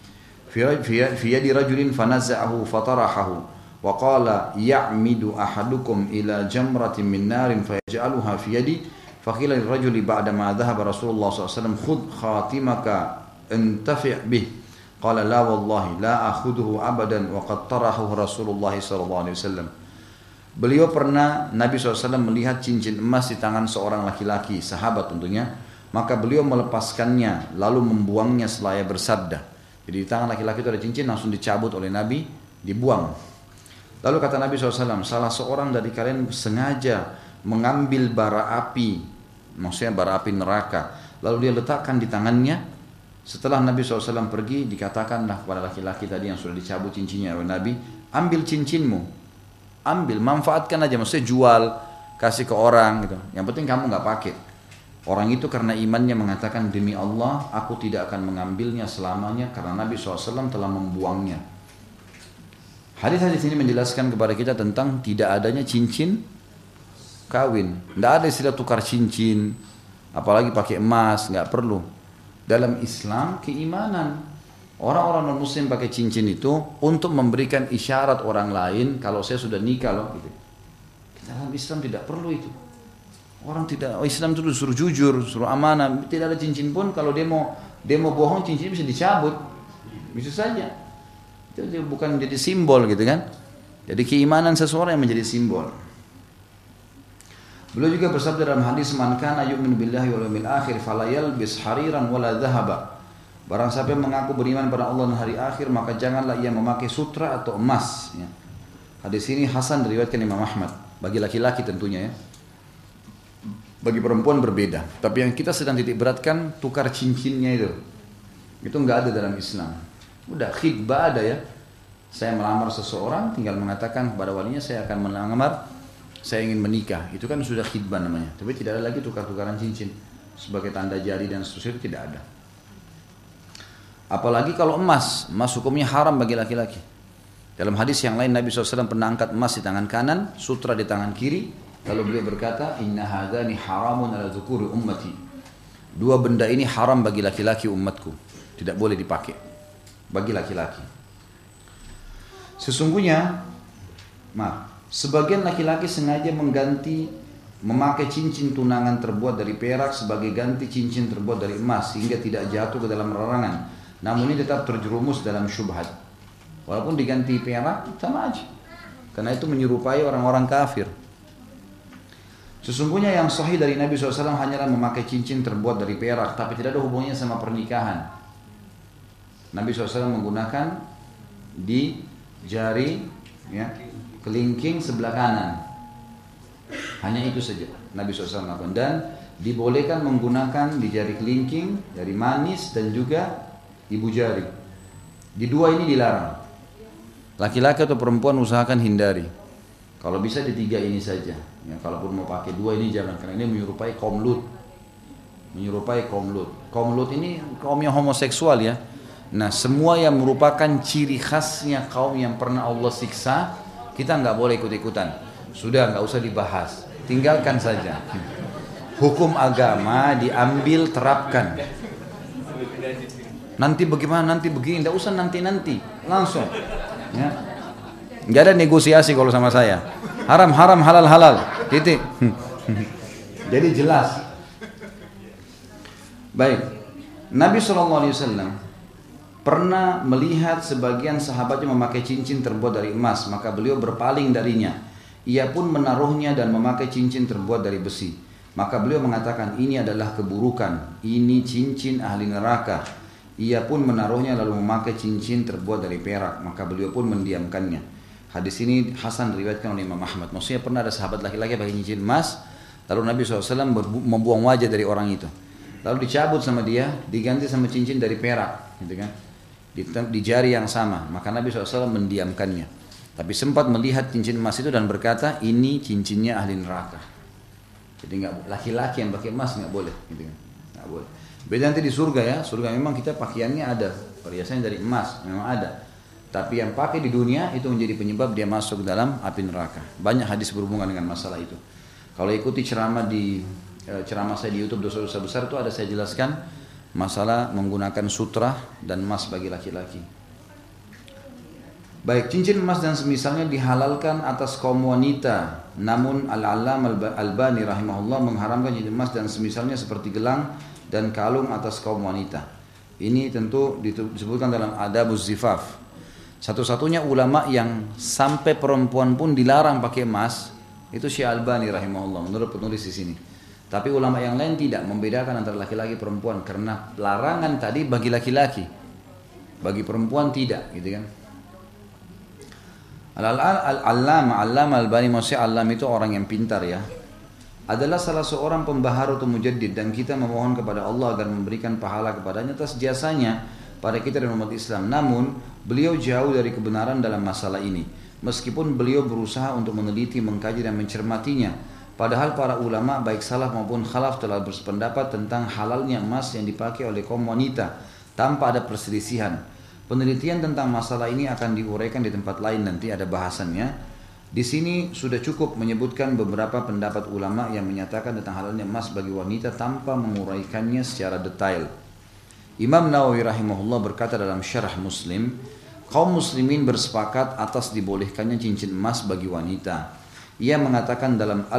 yadi rajulin fanaza'ahu fatarahahu wa qala ya'midu ahadukum ila jamratin min narin fayaj'aluha fi yadi faqila lirajuli ba'da ma dhahaba Rasulullah SAW khudh khatimaka intafi' bih qala la wallahi la akhudhu abadan wa qad tarahu Rasulullah SAW." Beliau pernah, Nabi SAW melihat cincin emas di tangan seorang laki-laki, sahabat tentunya, maka beliau melepaskannya lalu membuangnya selaya bersabda. Jadi di tangan laki-laki itu ada cincin, langsung dicabut oleh Nabi, dibuang. Lalu kata Nabi SAW, salah seorang dari kalian sengaja mengambil bara api, maksudnya bara api neraka, lalu dia letakkan di tangannya. Setelah Nabi SAW pergi, dikatakanlah kepada laki-laki tadi yang sudah dicabut cincinnya oleh Nabi, ambil cincinmu, ambil, manfaatkan aja, maksudnya jual, kasih ke orang gitu. Yang penting kamu nggak pakai. Orang itu karena imannya mengatakan, demi Allah aku tidak akan mengambilnya selamanya karena Nabi SAW telah membuangnya. Hadis-hadis ini menjelaskan kepada kita tentang tidak adanya cincin kawin. Tidak ada istilah tukar cincin, apalagi pakai emas, nggak perlu. Dalam Islam keimanan. Orang-orang non-muslim pakai cincin itu untuk memberikan isyarat orang lain kalau saya sudah nikah loh. Gitu. Dalam Islam tidak perlu itu. Orang tidak, Islam itu suruh jujur, suruh amanah. Tidak ada cincin pun kalau dia mau bohong, cincin bisa dicabut, bisa saja. Itu bukan jadi simbol gitu kan. Jadi keimanan seseorang yang menjadi simbol. Beliau juga bersabda dalam hadis, man kana yu'minu billahi wal yawmil akhir fala yalbis hariran wala dhahaba. Barang siapa yang mengaku beriman pada Allah dan hari akhir, maka janganlah ia memakai sutra atau emas. Ya. Hadis ini hasan diriwayatkan Imam Ahmad. Bagi laki-laki tentunya ya. Bagi perempuan berbeda. Tapi yang kita sedang titik beratkan tukar cincinnya itu nggak ada dalam Islam. Udah khidbah ada ya. Saya melamar seseorang, tinggal mengatakan kepada walinya saya akan melamar, saya ingin menikah. Itu kan sudah khidbah namanya. Tapi tidak ada lagi tukar-tukaran cincin sebagai tanda jari dan seterusnya, itu tidak ada. Apalagi kalau emas hukumnya haram bagi laki-laki. Dalam hadis yang lain Nabi SAW pernah angkat emas di tangan kanan, sutra di tangan kiri. Lalu beliau berkata, inna hadani haramun ala dzukuri ummati. Dua benda ini haram bagi laki-laki umatku. Tidak boleh dipakai bagi laki-laki. Sesungguhnya, sebagian laki-laki sengaja memakai cincin tunangan terbuat dari perak sebagai ganti cincin terbuat dari emas sehingga tidak jatuh ke dalam larangan. Namun ini tetap terjerumus dalam syubhat. Walaupun diganti perak, sama aja. Karena itu menyerupai orang-orang kafir. Sesungguhnya yang sahih dari Nabi SAW hanyalah memakai cincin terbuat dari perak, tapi tidak ada hubungannya sama pernikahan. Nabi SAW menggunakan di jari ya, kelingking sebelah kanan. Hanya itu saja Nabi SAW melakukan. Dan dibolehkan menggunakan di jari kelingking, jari manis dan juga ibu jari. Di dua ini dilarang. Laki-laki atau perempuan usahakan hindari. Kalau bisa di tiga ini saja. Ya, kalaupun mau pakai dua ini jangan, karena ini menyerupai kaum Lut. Kaum Lut ini kaum yang homoseksual ya. Nah, semua yang merupakan ciri khasnya kaum yang pernah Allah siksa, kita nggak boleh ikut-ikutan. Sudah nggak usah dibahas, tinggalkan saja. Hukum agama diambil, terapkan. Nanti bagaimana, nanti begini, nggak usah nanti, langsung. Ya. Nggak ada negosiasi kalau sama saya. Haram, halal, titik. Jadi jelas. Baik, Nabi SAW pernah melihat sebagian sahabatnya memakai cincin terbuat dari emas, maka beliau berpaling darinya. Ia pun menaruhnya dan memakai cincin terbuat dari besi. Maka beliau mengatakan, ini adalah keburukan, ini cincin ahli neraka. Ia pun menaruhnya lalu memakai cincin terbuat dari perak, maka beliau pun mendiamkannya. Hadis ini hasan diriwayatkan oleh Imam Ahmad. Maksudnya pernah ada sahabat laki-laki pakai cincin emas, Lalu Nabi SAW membuang wajah dari orang itu. Lalu dicabut sama dia, diganti sama cincin dari perak, gitu kan? Di jari yang sama. Maka Nabi SAW mendiamkannya. Tapi sempat melihat cincin emas itu dan berkata, ini cincinnya ahli neraka. Jadi laki-laki yang pakai emas nggak boleh, gitu kan? Nggak boleh. Beda nanti di surga ya. Surga memang kita pakaiannya ada, perhiasannya dari emas, memang ada. Tapi yang pakai di dunia itu menjadi penyebab dia masuk dalam api neraka. Banyak hadis berhubungan dengan masalah itu. Kalau ikuti ceramah saya di YouTube dosa-dosa besar itu ada saya jelaskan masalah menggunakan sutra dan emas bagi laki-laki. Baik, cincin emas dan semisalnya dihalalkan atas kaum wanita. Namun Al-Allam Al-Albani rahimahullah mengharamkan cincin emas dan semisalnya seperti gelang dan kalung atas kaum wanita. Ini tentu disebutkan dalam Adabuz Zifaf. Satu-satunya ulama yang sampai perempuan pun dilarang pakai emas itu Syekh Albani rahimahullah menurut penulis di sini. Tapi ulama yang lain tidak membedakan antara laki-laki perempuan karena larangan tadi bagi laki-laki, bagi perempuan tidak, gitu kan? Al-Allama Albani, maksudnya Allam itu orang yang pintar ya, adalah salah seorang pembaharu atau mujaddid dan kita memohon kepada Allah agar memberikan pahala kepadanya atas jasanya pada kita dan umat Islam. Namun beliau jauh dari kebenaran dalam masalah ini. Meskipun beliau berusaha untuk meneliti, mengkaji dan mencermatinya. Padahal para ulama baik salaf maupun khalaf telah bersependapat tentang halalnya emas yang dipakai oleh kaum wanita tanpa ada perselisihan. Penelitian tentang masalah ini akan diuraikan di tempat lain, nanti ada bahasannya. Di sini sudah cukup menyebutkan beberapa pendapat ulama yang menyatakan tentang halalnya emas bagi wanita tanpa menguraikannya secara detail. Imam Nawawi rahimahullah berkata dalam Syarah Muslim, kaum muslimin bersepakat atas dibolehkannya cincin emas bagi wanita. Ia mengatakan dalam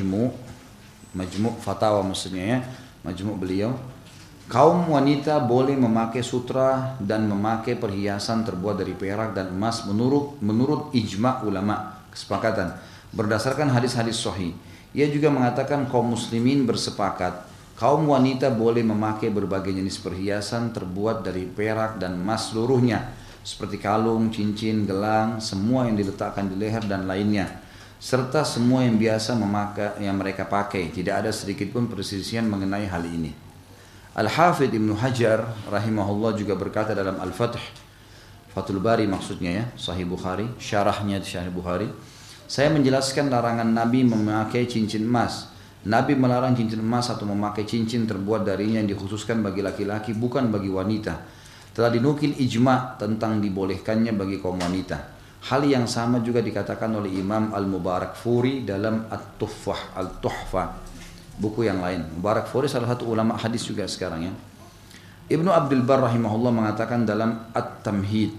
Majmu' Fatawa maksudnya ya, Majmu' beliau, kaum wanita boleh memakai sutra dan memakai perhiasan terbuat dari perak dan emas menurut ijma' ulama, kesepakatan berdasarkan hadis-hadis sahih. Ia juga mengatakan kaum muslimin bersepakat kaum wanita boleh memakai berbagai jenis perhiasan terbuat dari perak dan emas seluruhnya, seperti kalung, cincin, gelang, semua yang diletakkan di leher dan lainnya, serta semua yang biasa yang mereka pakai. Tidak ada sedikit pun perselisihan mengenai hal ini. Al-Hafidh Ibnu Hajar rahimahullah juga berkata dalam Al-Fath, Fathul Bari maksudnya ya, Sahih Bukhari, syarahnya di Sahih Bukhari, saya menjelaskan larangan Nabi memakai cincin emas. Nabi melarang cincin emas atau memakai cincin terbuat darinya yang dikhususkan bagi laki-laki, bukan bagi wanita. Telah dinukil ijma' tentang dibolehkannya bagi kaum wanita. Hal yang sama juga dikatakan oleh Imam Al-Mubarakfuri dalam Al-Tuhfah, buku yang lain. Mubarakfuri salah satu ulama hadis juga sekarang ya. Ibnu Abdul Bar rahimahullah mengatakan dalam At-Tamhid,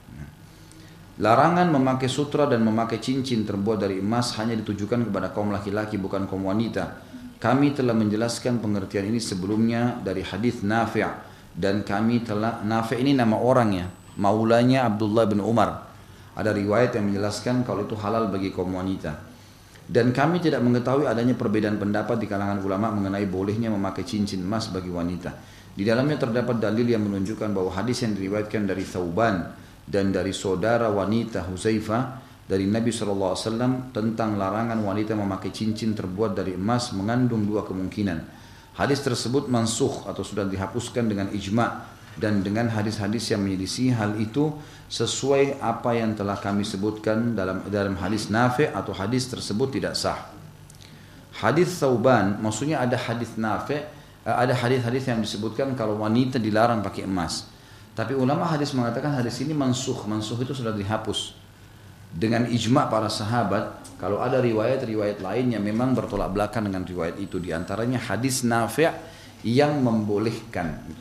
larangan memakai sutra dan memakai cincin terbuat dari emas hanya ditujukan kepada kaum laki-laki, bukan kaum wanita. Kami telah menjelaskan pengertian ini sebelumnya dari hadis Nafi', dan Nafi' ini nama orangnya, maulanya Abdullah bin Umar. Ada riwayat yang menjelaskan kalau itu halal bagi kaum wanita. Dan kami tidak mengetahui adanya perbedaan pendapat di kalangan ulama mengenai bolehnya memakai cincin emas bagi wanita. Di dalamnya terdapat dalil yang menunjukkan bahwa hadis yang diriwayatkan dari Thauban dan dari saudara wanita Huzaifah dari Nabi SAW tentang larangan wanita memakai cincin terbuat dari emas mengandung dua kemungkinan. Hadis tersebut mansukh atau sudah dihapuskan dengan ijma', dan dengan hadis-hadis yang menyelisih hal itu sesuai apa yang telah kami sebutkan dalam hadis Nafi' atau hadis tersebut tidak sah. Hadis Thauban maksudnya ada hadis Nafi', ada hadis-hadis yang disebutkan kalau wanita dilarang pakai emas. Tapi ulama hadis mengatakan hadis ini mansukh itu sudah dihapus. Dengan ijma' para sahabat, kalau ada riwayat-riwayat lain yang memang bertolak belakang dengan riwayat itu, di antaranya hadis Nafi' yang membolehkan gitu.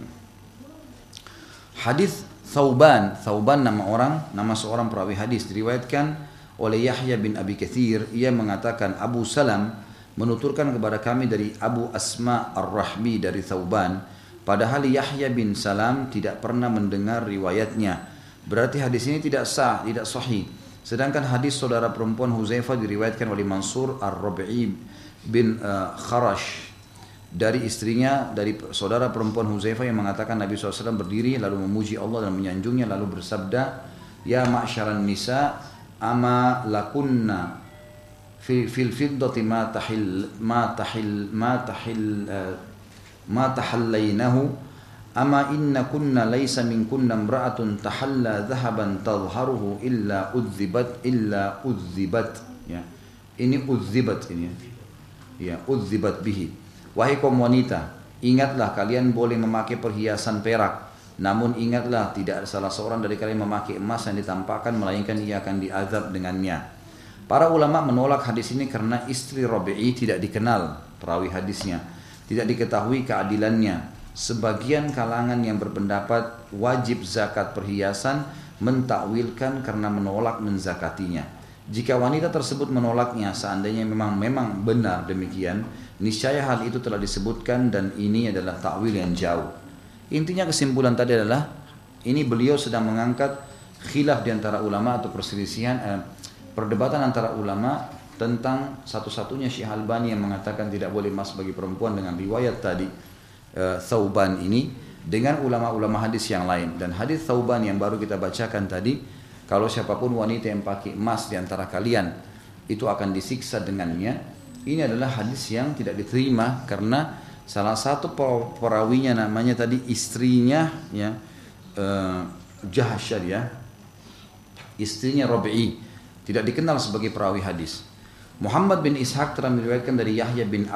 Hadis Thauban nama seorang perawi hadis, diriwayatkan oleh Yahya bin Abi Katsir. Ia mengatakan Abu Salam menuturkan kepada kami dari Abu Asma Ar-Rahbi dari Thauban, padahal Yahya bin Salam tidak pernah mendengar riwayatnya. Berarti hadis ini tidak sah, tidak sahih. Sedangkan hadis saudara perempuan Huzaifah diriwayatkan oleh Mansur Ar-Rabi'i bin Kharash dari istrinya, dari saudara perempuan Huzaifah yang mengatakan Nabi SAW berdiri lalu memuji Allah dan menyanjungnya lalu bersabda, Ya ma'syaran nisa, ama lakunna fil fiddati ma tahallainahu ama inna kunna laysa min kunna imra'atun tahalla dhahaban tadhharuhu illa udzibat ya. Ini udzibat ini ya, udzibat bihi. Wahai kaum wanita, ingatlah kalian boleh memakai perhiasan perak, namun ingatlah tidak ada salah seorang dari kalian memakai emas yang ditampakkan melainkan ia akan diazab dengannya. Para ulama menolak hadis ini karena istri Rabi'i tidak dikenal perawi hadisnya, tidak diketahui keadilannya. Sebagian kalangan yang berpendapat wajib zakat perhiasan mentakwilkan karena menolak menzakatinya. Jika wanita tersebut menolaknya, seandainya memang benar demikian, niscaya hal itu telah disebutkan dan ini adalah takwil yang jauh. Intinya kesimpulan tadi adalah ini beliau sedang mengangkat khilaf di antara ulama atau perselisihan perdebatan antara ulama tentang satu-satunya Syekh Albani yang mengatakan tidak boleh emas bagi perempuan dengan riwayat tadi Thauban ini dengan ulama-ulama hadis yang lain. Dan hadis Thauban yang baru kita bacakan tadi, kalau siapapun wanita yang pakai emas di antara kalian itu akan disiksa dengannya, ini adalah hadis yang tidak diterima karena salah satu perawinya namanya tadi istrinya ya, Jahsyah ya, istrinya Rabi'i, tidak dikenal sebagai perawi hadis. Muhammad bin Ishaq telah meriwayatkan dari Yahya bin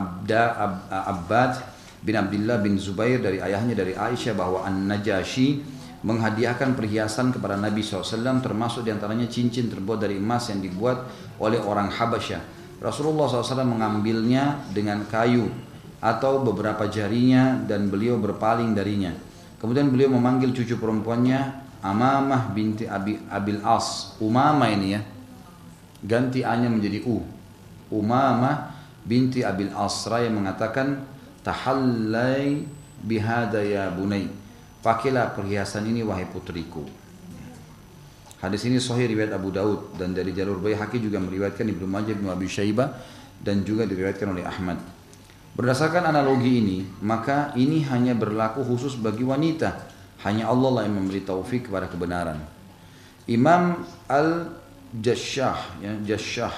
Abbad bin Abdullah bin Zubair dari ayahnya dari Aisyah bahwa An-Najasyi menghadiahkan perhiasan kepada Nabi SAW, termasuk diantaranya cincin terbuat dari emas yang dibuat oleh orang Habasyah. Rasulullah SAW mengambilnya dengan kayu atau beberapa jarinya dan beliau berpaling darinya. Kemudian beliau memanggil cucu perempuannya Amamah binti Abil As. Umamah ini ya, ganti A-nya menjadi U. Umamah binti Abil As yang mengatakan, tahallai bihada ya bunai, pakailah perhiasan ini wahai putriku. Hadis ini sahih riwayat Abu Daud dan dari jalur Baihaqi juga meriwayatkan Ibnu Majah, Ibnu Abi Syaibah dan juga diriwayatkan oleh Ahmad. Berdasarkan analogi ini, maka ini hanya berlaku khusus bagi wanita. Hanya Allah lah yang memberi taufik kepada kebenaran. Imam Al-Jasyah ya, Jasyah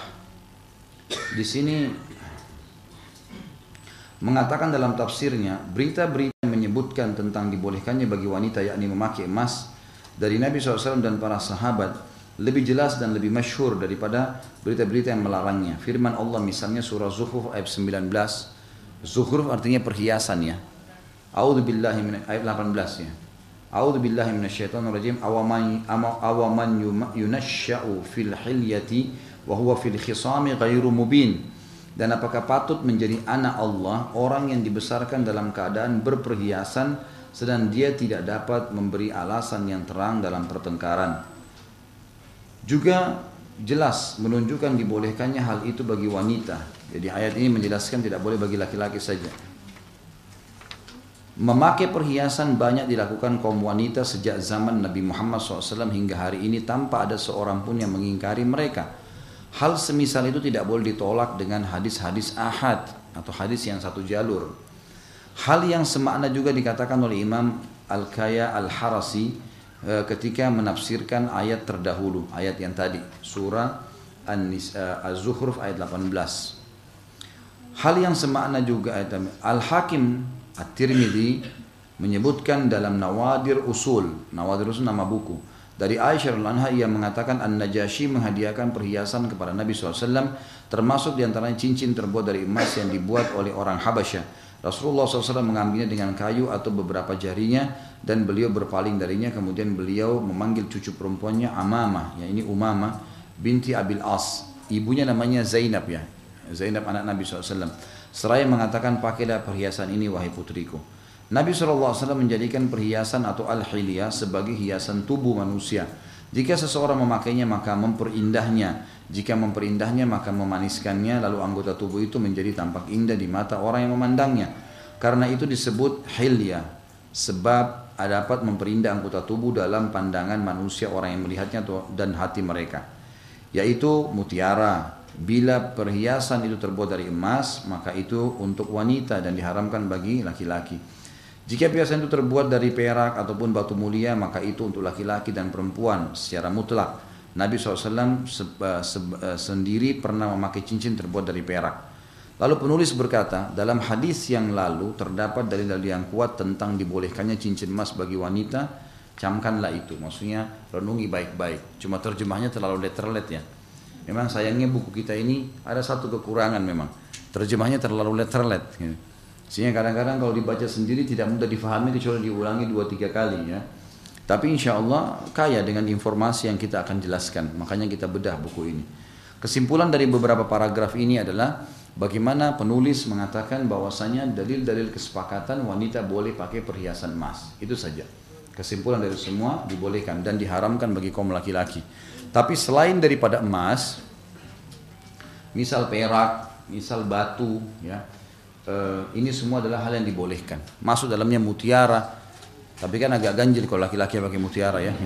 di sini mengatakan dalam tafsirnya, berita-berita yang menyebutkan tentang dibolehkannya bagi wanita yakni memakai emas dari Nabi SAW dan para sahabat lebih jelas dan lebih masyhur daripada berita-berita yang melarangnya. Firman Allah misalnya surah Zukhruf ayat 19. Zukhruf artinya perhiasan ya. A'udzubillahi min ayat 18 ya. A'udzubillahi minasyaitonirrajim. Awaman yunashsha'u fil hilyati wa huwa fil khisami ghairu mubin. Dan apakah patut menjadi anak Allah orang yang dibesarkan dalam keadaan berperhiasan sedang dia tidak dapat memberi alasan yang terang dalam pertengkaran. Juga jelas menunjukkan dibolehkannya hal itu bagi wanita. Jadi ayat ini menjelaskan tidak boleh bagi laki-laki saja. Memakai perhiasan banyak dilakukan kaum wanita sejak zaman Nabi Muhammad SAW hingga hari ini tanpa ada seorang pun yang mengingkari mereka. Hal semisal itu tidak boleh ditolak dengan hadis-hadis ahad atau hadis yang satu jalur. Hal yang semakna juga dikatakan oleh Imam Al-Kaya Al-Harasi ketika menafsirkan ayat terdahulu, ayat yang tadi, surah Az-Zukhruf ayat 18. Hal yang semakna juga ayat Al-Hakim At-Tirmidzi menyebutkan dalam Nawadir Usul nama buku. Dari Aisyah radhiyallahu anha ia mengatakan An-Najasyi menghadiahkan perhiasan kepada Nabi SAW, termasuk diantaranya cincin terbuat dari emas yang dibuat oleh orang Habasyah. Rasulullah SAW mengambilnya dengan kayu atau beberapa jarinya dan beliau berpaling darinya. Kemudian beliau memanggil cucu perempuannya Amamah, ya ini Umamah binti Abil As. Ibunya namanya Zainab ya, Zainab anak Nabi SAW. Seraya mengatakan pakailah perhiasan ini wahai putriku. Nabi SAW menjadikan perhiasan atau al-hilyah sebagai hiasan tubuh manusia. Jika seseorang memakainya maka memperindahnya. Jika memperindahnya maka memaniskannya, lalu anggota tubuh itu menjadi tampak indah di mata orang yang memandangnya. Karena itu disebut hilyah, sebab dapat memperindah anggota tubuh dalam pandangan manusia orang yang melihatnya dan hati mereka. Yaitu mutiara. Bila perhiasan itu terbuat dari emas, maka itu untuk wanita dan diharamkan bagi laki-laki. Jika perhiasan itu terbuat dari perak ataupun batu mulia, maka itu untuk laki-laki dan perempuan secara mutlak. Nabi SAW sendiri pernah memakai cincin terbuat dari perak. Lalu penulis berkata, dalam hadis yang lalu terdapat dalil-dalil yang kuat tentang dibolehkannya cincin emas bagi wanita, camkanlah itu. Maksudnya renungi baik-baik. Cuma terjemahnya terlalu letterlet ya. Memang sayangnya buku kita ini ada satu kekurangan memang. Terjemahnya terlalu letterlet. Sehingga kadang-kadang kalau dibaca sendiri tidak mudah difahami kecuali diulangi 2-3 kali ya. Tapi insya Allah kaya dengan informasi yang kita akan jelaskan. Makanya kita bedah buku ini. Kesimpulan dari beberapa paragraf ini adalah bagaimana penulis mengatakan bahwasanya dalil-dalil kesepakatan wanita boleh pakai perhiasan emas. Itu saja. Kesimpulan dari semua dibolehkan dan diharamkan bagi kaum laki-laki. Tapi selain daripada emas, misal perak, misal batu, ya, ini semua adalah hal yang dibolehkan. Masuk dalamnya mutiara. Tapi kan agak ganjil kalau laki-laki pakai mutiara ya.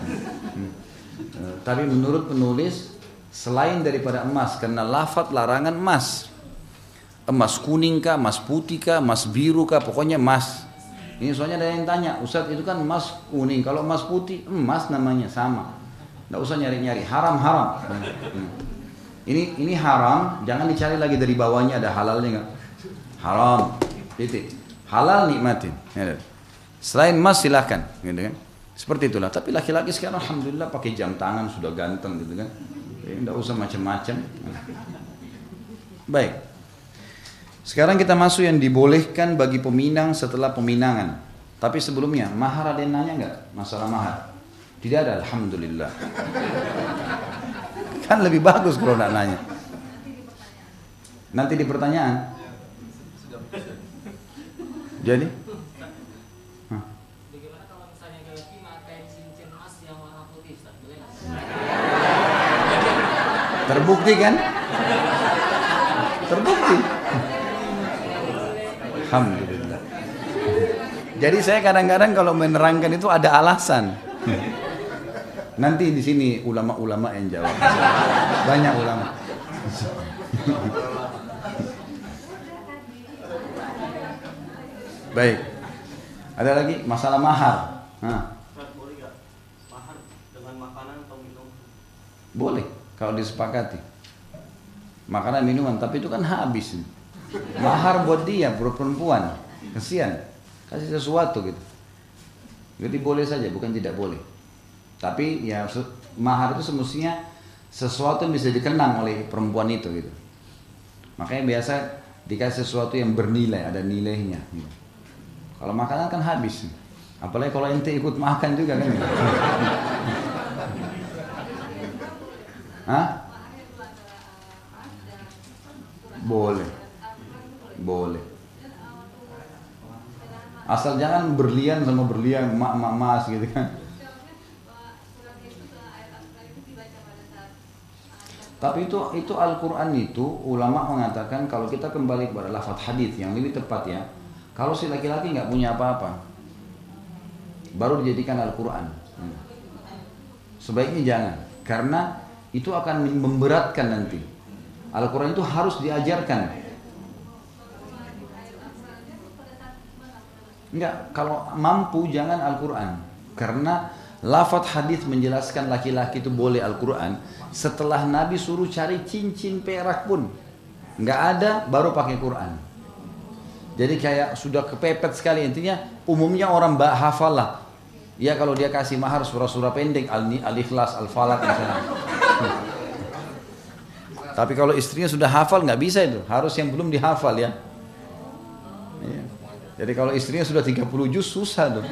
Tapi menurut penulis selain daripada emas, karena lafaz larangan emas, emas kuning kah, emas putih kah, emas biru kah, pokoknya emas. Ini soalnya ada yang tanya, Ustaz itu kan emas kuning, kalau emas putih emas namanya sama. Nggak usah nyari-nyari, haram. Ini haram, jangan dicari lagi dari bawahnya ada halalnya nggak? Haram, titik. Halal nikmatin. Ya, selain emas silakan, gitu kan? Seperti itulah. Tapi laki-laki sekarang alhamdulillah pakai jam tangan sudah ganteng, gitu kan? Tidak usah macam-macam. Baik. Sekarang kita masuk yang dibolehkan bagi peminang setelah peminangan. Tapi sebelumnya, mahar ada yang nanya nggak masalah mahar? Tidak ada, alhamdulillah. Kan lebih bagus kalau nggak nanya. Nanti di pertanyaan. Jadi? Terbukti kan? Terbukti. Alhamdulillah. Jadi saya kadang-kadang kalau menerangkan itu ada alasan. Nanti di sini ulama-ulama yang jawab. Banyak ulama. Baik. Ada lagi masalah mahar. Boleh gak mahar dengan makanan atau minum? Boleh. Kalau disepakati makanan minuman, tapi itu kan habis. Mahar buat dia, buat perempuan, kesian, kasih sesuatu gitu. Jadi boleh saja, bukan tidak boleh. Tapi ya mahar itu semestinya sesuatu yang bisa dikenang oleh perempuan itu gitu. Makanya biasa dikasih sesuatu yang bernilai, ada nilainya gitu. Kalau makanan kan habis, apalagi kalau ente ikut makan juga kan gitu. Hah? Boleh. Asal jangan berlian sama berlian emas gitu kan. Tapi itu Al-Quran itu ulama mengatakan kalau kita kembali kepada lafaz hadis yang lebih tepat ya, kalau si laki-laki nggak punya apa-apa, baru dijadikan Al-Quran. Sebaiknya jangan, karena itu akan memberatkan nanti. Al-Quran itu harus diajarkan. Enggak, kalau mampu jangan Al-Quran. Karena lafaz hadis menjelaskan laki-laki itu boleh Al-Quran. Setelah Nabi suruh cari cincin perak pun enggak ada, baru pakai Quran. Jadi kayak sudah kepepet sekali. Intinya umumnya orang hafal lah. Ya kalau dia kasih mahar surah-surah pendek, Al-Ikhlas, Al-Falaq misalnya. Tapi kalau istrinya sudah hafal nggak bisa itu, harus yang belum dihafal ya. Jadi kalau istrinya sudah 30 juz susah tuh.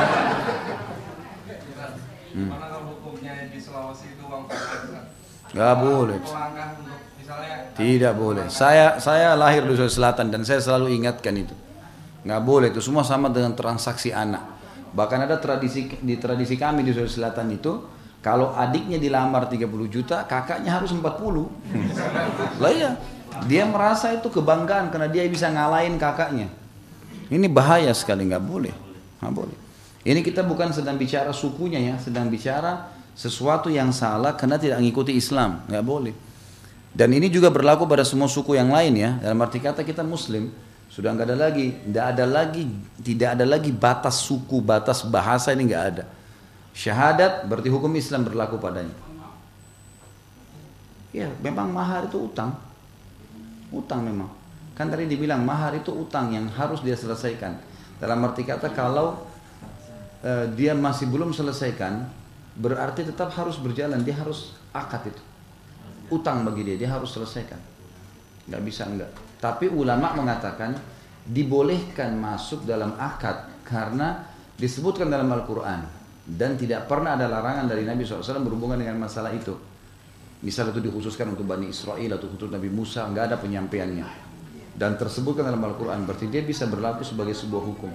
Mana kalau hukumnya di Sulawesi itu uang perak? Nggak boleh. Tidak boleh. Saya lahir di Sulawesi Selatan dan saya selalu ingatkan itu. Nggak boleh, itu semua sama dengan transaksi anak. Bahkan ada tradisi kami di Sulawesi Selatan itu, kalau adiknya dilamar 30 juta, kakaknya harus 40. Lah iya, dia merasa itu kebanggaan karena dia bisa ngalahin kakaknya. Ini bahaya sekali, nggak boleh. Nggak boleh. Ini kita bukan sedang bicara sukunya ya, sedang bicara sesuatu yang salah karena tidak mengikuti Islam, nggak boleh. Dan ini juga berlaku pada semua suku yang lain ya. Dalam arti kata kita Muslim, sudah nggak ada lagi, tidak ada lagi batas suku, batas bahasa, ini nggak ada. Syahadat berarti hukum Islam berlaku padanya. Ya, memang mahar itu utang. Utang memang. Kan tadi dibilang mahar itu utang yang harus dia selesaikan. Dalam arti kata kalau dia masih belum selesaikan, berarti tetap harus berjalan. Dia harus akad itu. Utang bagi dia harus selesaikan. Nggak bisa enggak. Tapi ulama mengatakan dibolehkan masuk dalam akad karena disebutkan dalam Al-Quran. Dan tidak pernah ada larangan dari Nabi SAW berhubungan dengan masalah itu. Misal itu dikhususkan untuk Bani Israel atau untuk Nabi Musa, nggak ada penyampaiannya. Dan tersebutkan dalam Al-Quran, berarti dia bisa berlaku sebagai sebuah hukum.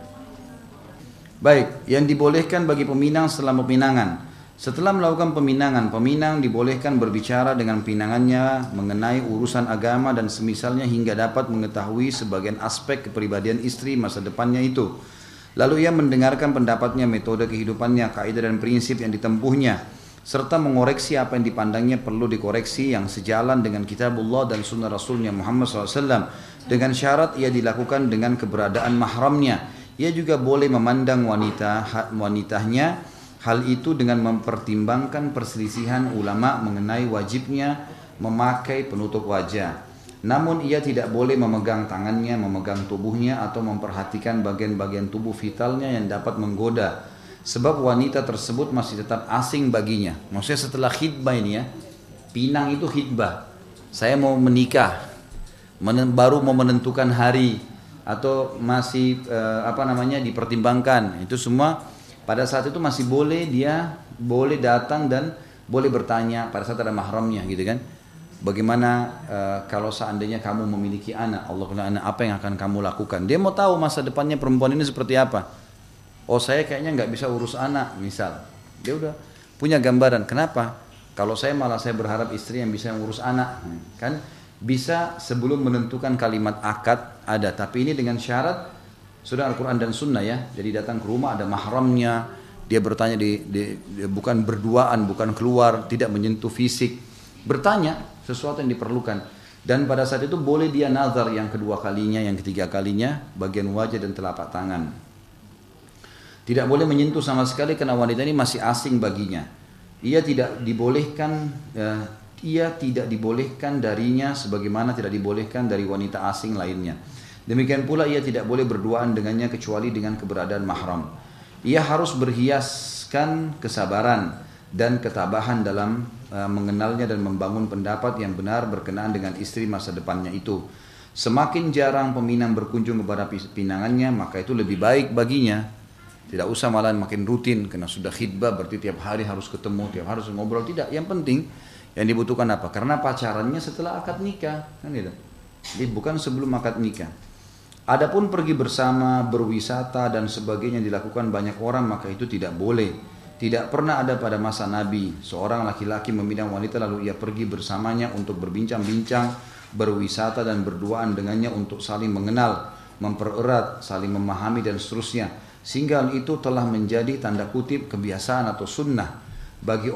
Baik, yang dibolehkan bagi peminang setelah peminangan. Setelah melakukan peminangan, peminang dibolehkan berbicara dengan pinangannya mengenai urusan agama dan semisalnya hingga dapat mengetahui sebagian aspek kepribadian istri masa depannya itu. Lalu ia mendengarkan pendapatnya, metode kehidupannya, kaidah dan prinsip yang ditempuhnya, serta mengoreksi apa yang dipandangnya perlu dikoreksi yang sejalan dengan kitabullah dan sunnah Rasulnya Muhammad SAW. Dengan syarat ia dilakukan dengan keberadaan mahramnya. Ia juga boleh memandang wanitanya, hal itu dengan mempertimbangkan perselisihan ulama mengenai wajibnya memakai penutup wajah. Namun ia tidak boleh memegang tangannya, memegang tubuhnya atau memperhatikan bagian-bagian tubuh vitalnya yang dapat menggoda. Sebab wanita tersebut masih tetap asing baginya. Maksudnya setelah khidbah ini ya, pinang itu khidbah. Saya mau menikah, baru mau menentukan hari atau masih dipertimbangkan. Itu semua pada saat itu masih boleh, dia boleh datang dan boleh bertanya pada saat ada mahramnya gitu kan. Bagaimana kalau seandainya kamu memiliki anak, Allah punya anak, apa yang akan kamu lakukan? Dia mau tahu masa depannya perempuan ini seperti apa. Oh saya kayaknya nggak bisa urus anak misal. Dia udah punya gambaran. Kenapa? Kalau saya malah saya berharap istri yang bisa ngurus anak. Kan bisa sebelum menentukan kalimat akad ada. Tapi ini dengan syarat sudah Al-Quran dan Sunnah ya. Jadi datang ke rumah ada mahramnya. Dia bertanya bukan berduaan, bukan keluar, tidak menyentuh fisik. Bertanya sesuatu yang diperlukan. Dan pada saat itu boleh dia nazar yang kedua kalinya, yang ketiga kalinya, bagian wajah dan telapak tangan. Tidak boleh menyentuh sama sekali karena wanita ini masih asing baginya. Ia tidak dibolehkan darinya sebagaimana tidak dibolehkan dari wanita asing lainnya. Demikian pula ia tidak boleh berduaan dengannya kecuali dengan keberadaan mahram. Ia harus berhiaskan kesabaran dan ketabahan dalam mengenalnya dan membangun pendapat yang benar berkenaan dengan istri masa depannya itu. Semakin jarang peminang berkunjung kepada pinangannya, maka itu lebih baik baginya. Tidak usah malah makin rutin, karena sudah khidbah berarti tiap hari harus ketemu, tiap hari harus ngobrol. Tidak, yang penting yang dibutuhkan apa? Karena pacarannya setelah akad nikah, kan gitu. Jadi bukan sebelum akad nikah. Adapun pergi bersama, berwisata dan sebagainya dilakukan banyak orang, maka itu tidak boleh. Tidak pernah ada pada masa Nabi seorang laki-laki meminang wanita lalu ia pergi bersamanya untuk berbincang-bincang, berwisata dan berduaan dengannya untuk saling mengenal, mempererat, saling memahami dan seterusnya. Sehingga itu telah menjadi tanda kutip kebiasaan atau sunnah bagi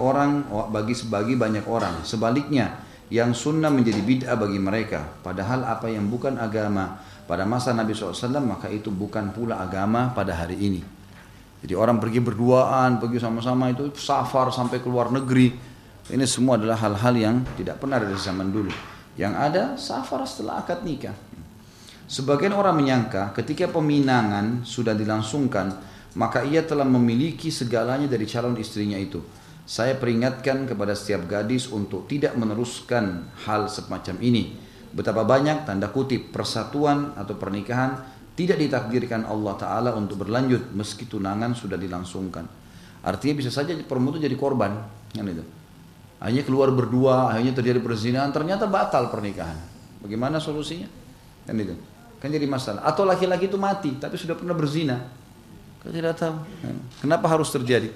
banyak orang. Sebaliknya, yang sunnah menjadi bid'ah bagi mereka. Padahal apa yang bukan agama pada masa Nabi SAW, maka itu bukan pula agama pada hari ini. Jadi orang pergi berduaan, pergi sama-sama itu safar sampai ke luar negeri. Ini semua adalah hal-hal yang tidak pernah ada di zaman dulu. Yang ada safar setelah akad nikah. Sebagian orang menyangka ketika peminangan sudah dilangsungkan, maka ia telah memiliki segalanya dari calon istrinya itu. Saya peringatkan kepada setiap gadis untuk tidak meneruskan hal semacam ini. Betapa banyak tanda kutip persatuan atau pernikahan tidak ditakdirkan Allah Ta'ala untuk berlanjut meski tunangan sudah dilangsungkan. Artinya bisa saja perempuan itu jadi korban. Kan itu. Akhirnya keluar berdua, akhirnya terjadi perzinahan, ternyata batal pernikahan. Bagaimana solusinya? Kan itu. Kan jadi masalah. Atau laki-laki itu mati tapi sudah pernah berzina. Kita tidak tahu. Kenapa harus terjadi?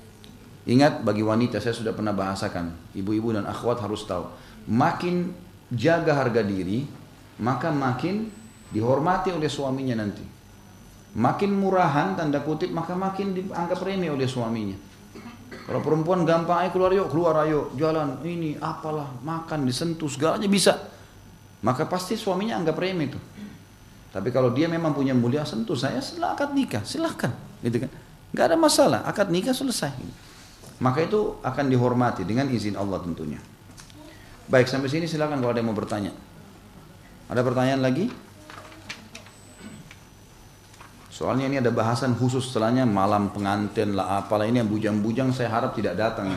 Ingat bagi wanita, saya sudah pernah bahasakan. Ibu-ibu dan akhwat harus tahu. Makin jaga harga diri, maka makin dihormati oleh suaminya nanti. Makin murahan tanda kutip, maka makin dianggap remeh oleh suaminya. Kalau perempuan gampang, ayo keluar ayo, jalan, ini apalah, makan, disentuh, segalanya bisa. Maka pasti suaminya anggap remeh itu. Tapi kalau dia memang punya mulia, sentuh saya setelah akad nikah, silahkan, gitu kan? Gak ada masalah, akad nikah selesai. Maka itu akan dihormati dengan izin Allah tentunya. Baik, sampai sini silakan kalau ada yang mau bertanya. Ada pertanyaan lagi? Soalnya ini ada bahasan khusus setelahnya, malam pengantin lah apalah, ini yang bujang-bujang saya harap tidak datang.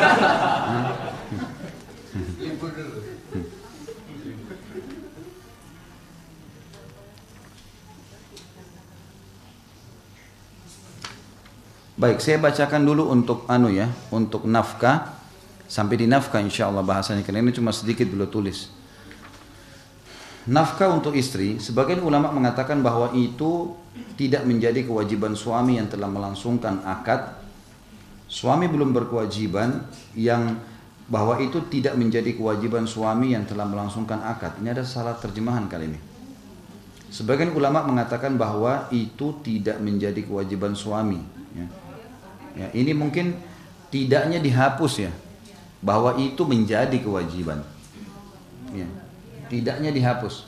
Baik, saya bacakan dulu untuk untuk nafkah. Sampai di nafkah insyaallah bahasanya, karena ini cuma sedikit beliau tulis. Nafkah untuk istri, sebagian ulama mengatakan bahwa itu tidak menjadi kewajiban suami yang telah melangsungkan akad. Suami belum berkewajiban, yang bahwa itu tidak menjadi kewajiban suami yang telah melangsungkan akad. Ini ada salah terjemahan kali ini. Sebagian ulama mengatakan bahwa itu tidak menjadi kewajiban suami. Ya, ini mungkin tidaknya dihapus ya, bahwa itu menjadi kewajiban. Ya. Tidaknya dihapus.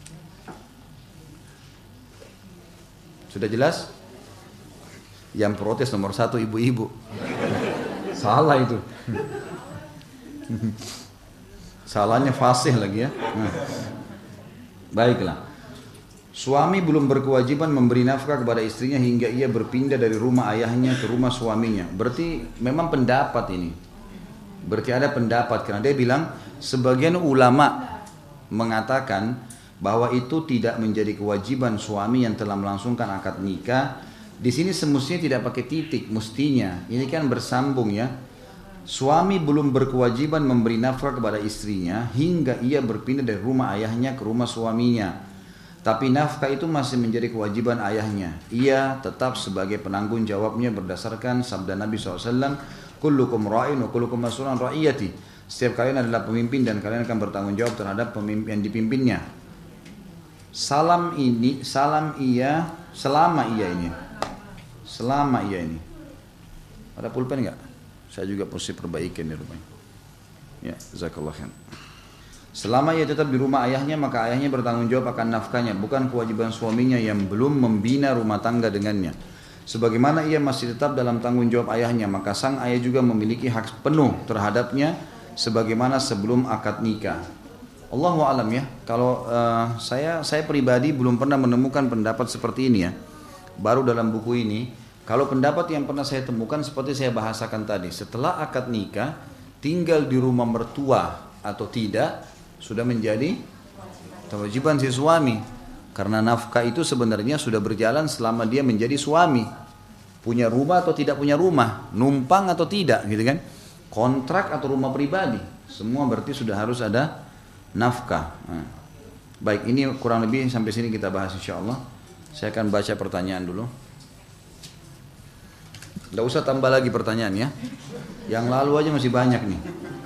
Sudah jelas? Yang protes nomor 1 ibu-ibu. Salah itu. Salahnya fasih lagi ya. Baiklah. Suami belum berkewajiban memberi nafkah kepada istrinya hingga ia berpindah dari rumah ayahnya ke rumah suaminya. Berarti memang pendapat ini. Berarti ada pendapat, karena dia bilang sebagian ulama mengatakan bahwa itu tidak menjadi kewajiban suami yang telah melangsungkan akad nikah. Di sini semestinya tidak pakai titik, mestinya. Ini kan bersambung ya. Suami belum berkewajiban memberi nafkah kepada istrinya hingga ia berpindah dari rumah ayahnya ke rumah suaminya. Tapi nafkah itu masih menjadi kewajiban ayahnya. Ia tetap sebagai penanggung jawabnya berdasarkan sabda Nabi SAW, kullukum ra'in wa kullukum mas'ulun an ra'iyati. Setiap kalian adalah pemimpin dan kalian akan bertanggung jawab terhadap pemimpin yang dipimpinnya. Selama ia ini. Ada pulpen enggak? Saya juga mesti perbaikin di rumah. Ya, jazakallah khair. Selama ia tetap di rumah ayahnya, maka ayahnya bertanggung jawab akan nafkahnya, bukan kewajiban suaminya yang belum membina rumah tangga dengannya. Sebagaimana ia masih tetap dalam tanggung jawab ayahnya, maka sang ayah juga memiliki hak penuh terhadapnya sebagaimana sebelum akad nikah. Allahu a'lam ya. Kalau saya pribadi belum pernah menemukan pendapat seperti ini ya. Baru dalam buku ini. Kalau pendapat yang pernah saya temukan seperti saya bahasakan tadi, setelah akad nikah tinggal di rumah mertua atau tidak sudah menjadi kewajiban si suami. Karena nafkah itu sebenarnya sudah berjalan selama dia menjadi suami. Punya rumah atau tidak punya rumah, numpang atau tidak gitu kan. Kontrak atau rumah pribadi, semua berarti sudah harus ada nafkah. Baik, ini kurang lebih sampai sini kita bahas insyaallah. Saya akan baca pertanyaan dulu. Tidak usah tambah lagi pertanyaan ya. Yang lalu aja masih banyak nih.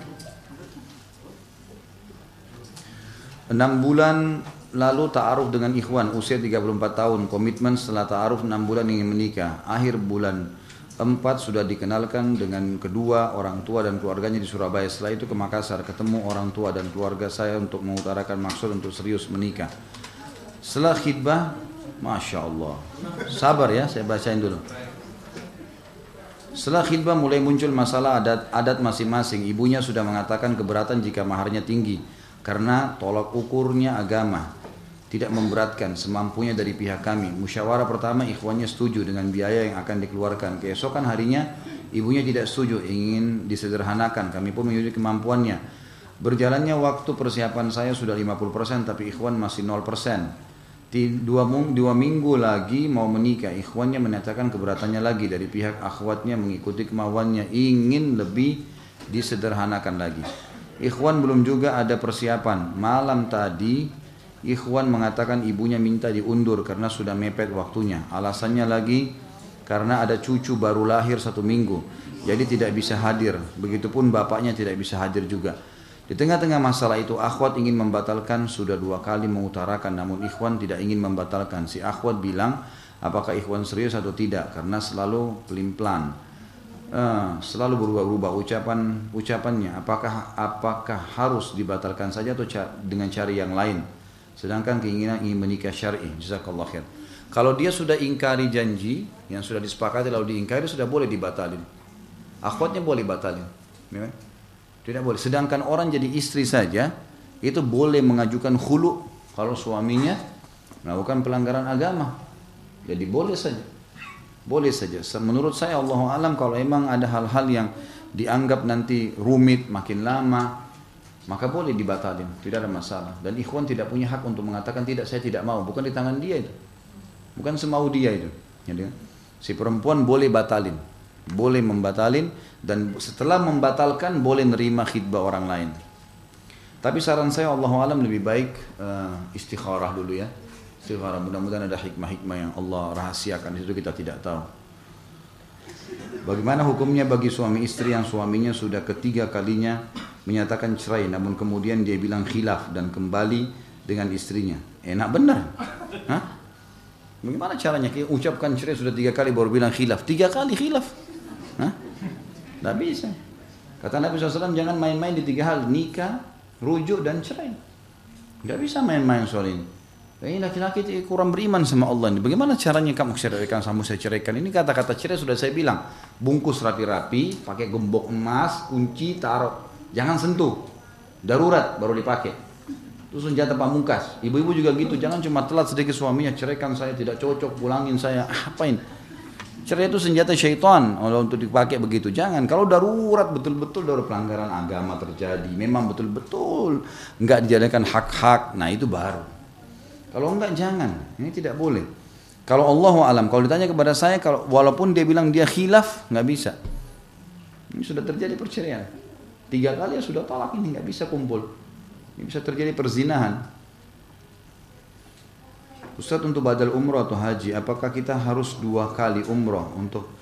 6 bulan lalu ta'aruf dengan ikhwan, usia 34 tahun, komitmen setelah ta'aruf 6 bulan ingin menikah. Akhir bulan 4 sudah dikenalkan dengan kedua orang tua dan keluarganya di Surabaya. Setelah itu ke Makassar, ketemu orang tua dan keluarga saya untuk mengutarakan maksud untuk serius menikah. Setelah khidbah, Masya Allah, sabar ya, saya bacain dulu. Setelah khidbah mulai muncul masalah adat masing-masing. Ibunya sudah mengatakan keberatan jika maharnya tinggi, karena tolak ukurnya agama. Tidak memberatkan, semampunya dari pihak kami. Musyawarah pertama ikhwannya setuju dengan biaya yang akan dikeluarkan. Keesokan harinya ibunya tidak setuju, ingin disederhanakan. Kami pun menyetujui kemampuannya. Berjalannya waktu, persiapan saya sudah 50%, tapi ikhwan masih 0%. Dua minggu lagi mau menikah, ikhwannya menyatakan keberatannya lagi. Dari pihak akhwatnya mengikuti kemauannya, ingin lebih disederhanakan lagi. Ikhwan belum juga ada persiapan. Malam tadi ikhwan mengatakan ibunya minta diundur karena sudah mepet waktunya. Alasannya lagi karena ada cucu baru lahir 1 minggu, jadi tidak bisa hadir. Begitupun bapaknya tidak bisa hadir juga. Di tengah-tengah masalah itu akhwat ingin membatalkan, sudah 2 kali mengutarakan, namun ikhwan tidak ingin membatalkan. Si akhwat bilang apakah ikhwan serius atau tidak, karena selalu pelin-pelan, selalu berubah-ubah ucapannya. Apakah harus dibatalkan saja atau dengan cari yang lain? Sedangkan keinginan ingin menikah syar'i. Jazakallah khair. Kalau dia sudah ingkari janji yang sudah disepakati lalu diingkari, sudah boleh dibatalin. Akhwatnya boleh batalin. Tidak boleh. Sedangkan orang jadi istri saja itu boleh mengajukan khulu kalau suaminya melakukan pelanggaran agama. Jadi boleh saja. Boleh saja. Menurut saya Allahu alam kalau emang ada hal-hal yang dianggap nanti rumit makin lama, maka boleh dibatalin, tidak ada masalah. Dan ikhwan tidak punya hak untuk mengatakan tidak, saya tidak mau. Bukan di tangan dia itu. Bukan semau dia itu. Jadi, si perempuan boleh batalin, boleh membatalin, dan setelah membatalkan boleh nerima khidbah orang lain. Tapi saran saya Allahu alam lebih baik istikharah dulu ya. Istikharah, mudah-mudahan ada hikmah-hikmah yang Allah rahasiakan, di situ kita tidak tahu. Bagaimana hukumnya bagi suami istri yang suaminya sudah ketiga kalinya menyatakan cerai, namun kemudian dia bilang khilaf dan kembali dengan istrinya? Enak benar? Hah? Bagaimana caranya? Ucapkan cerai sudah 3 kali baru bilang khilaf. 3 kali khilaf? Hah? Tidak bisa. Kata Nabi SAW, jangan main-main di 3 hal: nikah, rujuk, dan cerai. Tidak bisa main-main soal ini. Ini laki-laki kurang beriman sama Allah. Bagaimana caranya kamu ceraikan, saya ceraikan? Ini kata-kata cerai sudah saya bilang. Bungkus rapi-rapi, pakai gembok emas, kunci, taruh. Jangan sentuh. Darurat baru dipakai. Itu senjata pamungkas. Ibu-ibu juga gitu. Jangan cuma telat sedikit suaminya, ceraikan saya, tidak cocok, pulangin saya. Apain? Cerai itu senjata syaitan untuk dipakai begitu. Jangan. Kalau darurat betul-betul darurat pelanggaran agama terjadi, memang betul-betul enggak dijalankan hak-hak, nah itu baru. Kalau enggak jangan, ini tidak boleh. Kalau Allahu alam, kalau ditanya kepada saya, kalau walaupun dia bilang dia khilaf, nggak bisa. Ini sudah terjadi perceraian. 3 kali ya sudah talak, ini nggak bisa kumpul. Ini bisa terjadi perzinahan. Ustaz, untuk badal umroh atau haji, apakah kita harus 2 kali umroh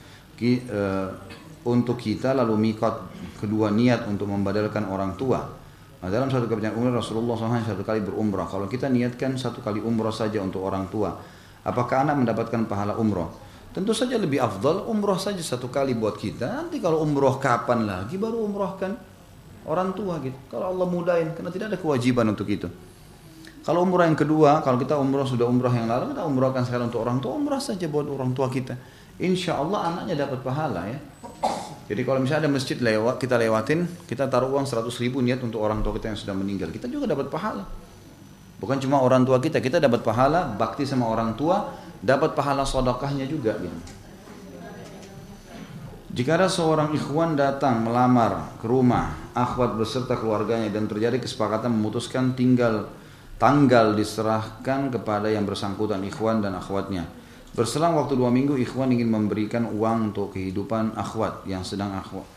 untuk kita lalu mikot kedua niat untuk membadalkan orang tua? Nah, dalam satu kebijakan umrah Rasulullah SAW 1 kali berumrah. Kalau kita niatkan 1 kali umrah saja untuk orang tua, apakah anak mendapatkan pahala umrah? Tentu saja lebih afdal umrah saja 1 kali buat kita. Nanti kalau umrah kapan lagi baru umrahkan orang tua gitu. Kalau Allah mudahin, karena tidak ada kewajiban untuk itu. Kalau umrah yang kedua, kalau kita umrah sudah umrah yang lalu, kita umrahkan sekarang untuk orang tua, umrah saja buat orang tua kita. Insya Allah anaknya dapat pahala ya. Jadi kalau misalnya ada masjid kita lewatin, kita taruh uang 100.000 niat untuk orang tua kita yang sudah meninggal, kita juga dapat pahala. Bukan cuma orang tua kita dapat pahala bakti sama orang tua, dapat pahala sedekahnya juga gitu. Jika ada seorang ikhwan datang melamar ke rumah akhwat beserta keluarganya dan terjadi kesepakatan memutuskan tanggal diserahkan kepada yang bersangkutan, ikhwan dan akhwatnya. Berselang waktu 2 minggu, ikhwan ingin memberikan uang untuk kehidupan akhwat yang sedang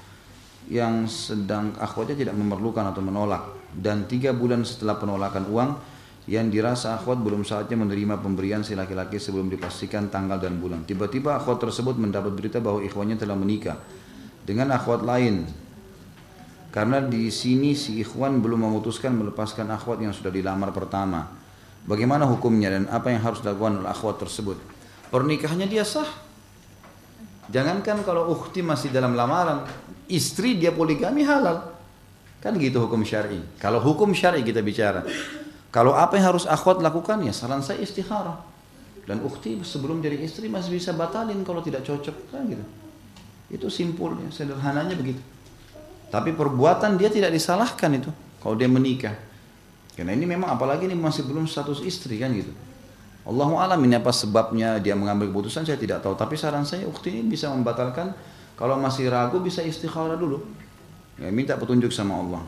akhwatnya tidak memerlukan atau menolak. Dan 3 bulan setelah penolakan uang, yang dirasa akhwat belum saatnya menerima pemberian si laki-laki sebelum dipastikan tanggal dan bulan. Tiba-tiba akhwat tersebut mendapat berita bahwa ikhwannya telah menikah dengan akhwat lain. Karena di sini si ikhwan belum memutuskan melepaskan akhwat yang sudah dilamar pertama. Bagaimana hukumnya dan apa yang harus dilakukan oleh akhwat tersebut? Pernikahannya dia sah. Jangankan kalau ukhti masih dalam lamaran, istri dia poligami halal. Kan gitu hukum syar'i. Kalau hukum syar'i kita bicara. Kalau apa yang harus akhwat lakukan, ya saran saya istikharah. Dan ukhti sebelum jadi istri masih bisa batalin kalau tidak cocok, kan gitu. Itu simpulnya, sederhananya begitu. Tapi perbuatan dia tidak disalahkan itu kalau dia menikah. Karena ini memang apalagi ini masih belum status istri kan gitu. Allahu alam ini apa sebabnya dia mengambil keputusan, saya tidak tahu. Tapi saran saya ukhti ini bisa membatalkan. Kalau masih ragu bisa istikharah dulu ya, minta petunjuk sama Allah.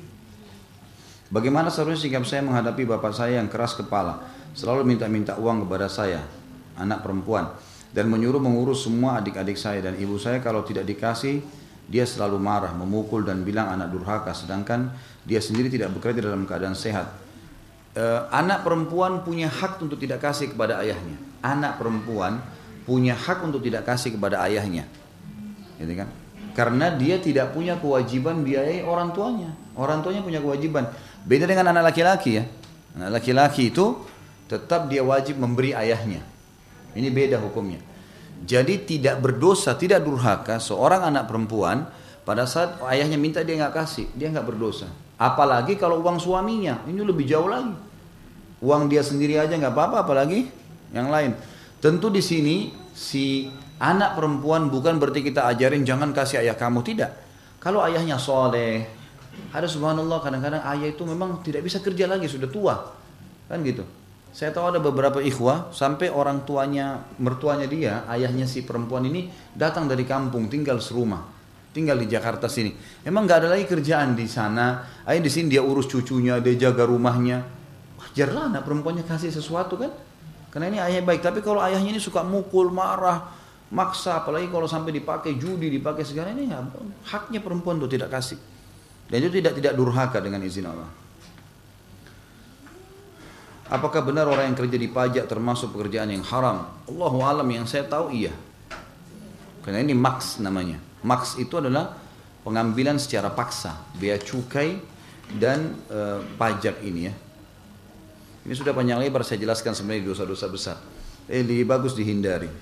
Bagaimana seharusnya sikap saya menghadapi bapak saya yang keras kepala, selalu minta-minta uang kepada saya, anak perempuan, dan menyuruh mengurus semua adik-adik saya. Dan ibu saya kalau tidak dikasih, dia selalu marah, memukul dan bilang anak durhaka, sedangkan dia sendiri tidak bekerja dalam keadaan sehat. Anak perempuan punya hak untuk tidak kasih kepada ayahnya. Anak perempuan punya hak untuk tidak kasih kepada ayahnya, gitu kan? Karena dia tidak punya kewajiban biayai orang tuanya. Orang tuanya punya kewajiban. Beda dengan anak laki-laki ya. Anak laki-laki itu tetap dia wajib memberi ayahnya. Ini beda hukumnya. Jadi tidak berdosa, tidak durhaka seorang anak perempuan pada saat ayahnya minta dia nggak kasih, dia nggak berdosa. Apalagi kalau uang suaminya, ini lebih jauh lagi. Uang dia sendiri aja nggak apa-apa, apalagi yang lain. Tentu di sini si anak perempuan bukan berarti kita ajarin jangan kasih ayah kamu, tidak. Kalau ayahnya soleh, Ada subhanallah kadang-kadang ayah itu memang tidak bisa kerja lagi, sudah tua. Kan gitu. Saya tahu ada beberapa ikhwah sampai orang tuanya, mertuanya dia, ayahnya si perempuan ini datang dari kampung tinggal serumah, tinggal di Jakarta sini. Emang nggak ada lagi kerjaan di sana. Ayah di sini dia urus cucunya, dia jaga rumahnya. Wajarlah anak perempuannya kasih sesuatu kan? Karena ini ayah baik. Tapi kalau ayahnya ini suka mukul, marah, maksa, apalagi kalau sampai dipakai judi, dipakai segala ini, ya, haknya perempuan itu tidak kasih. Dan itu tidak durhaka dengan izin Allah. Apakah benar orang yang kerja di pajak termasuk pekerjaan yang haram? Allahu alam, yang saya tahu iya. Karena ini maks namanya. Maks itu adalah pengambilan secara paksa, bea cukai dan pajak ini ya. Ini sudah panjang lebar saya jelaskan sebenarnya dosa-dosa besar. Lebih bagus dihindari.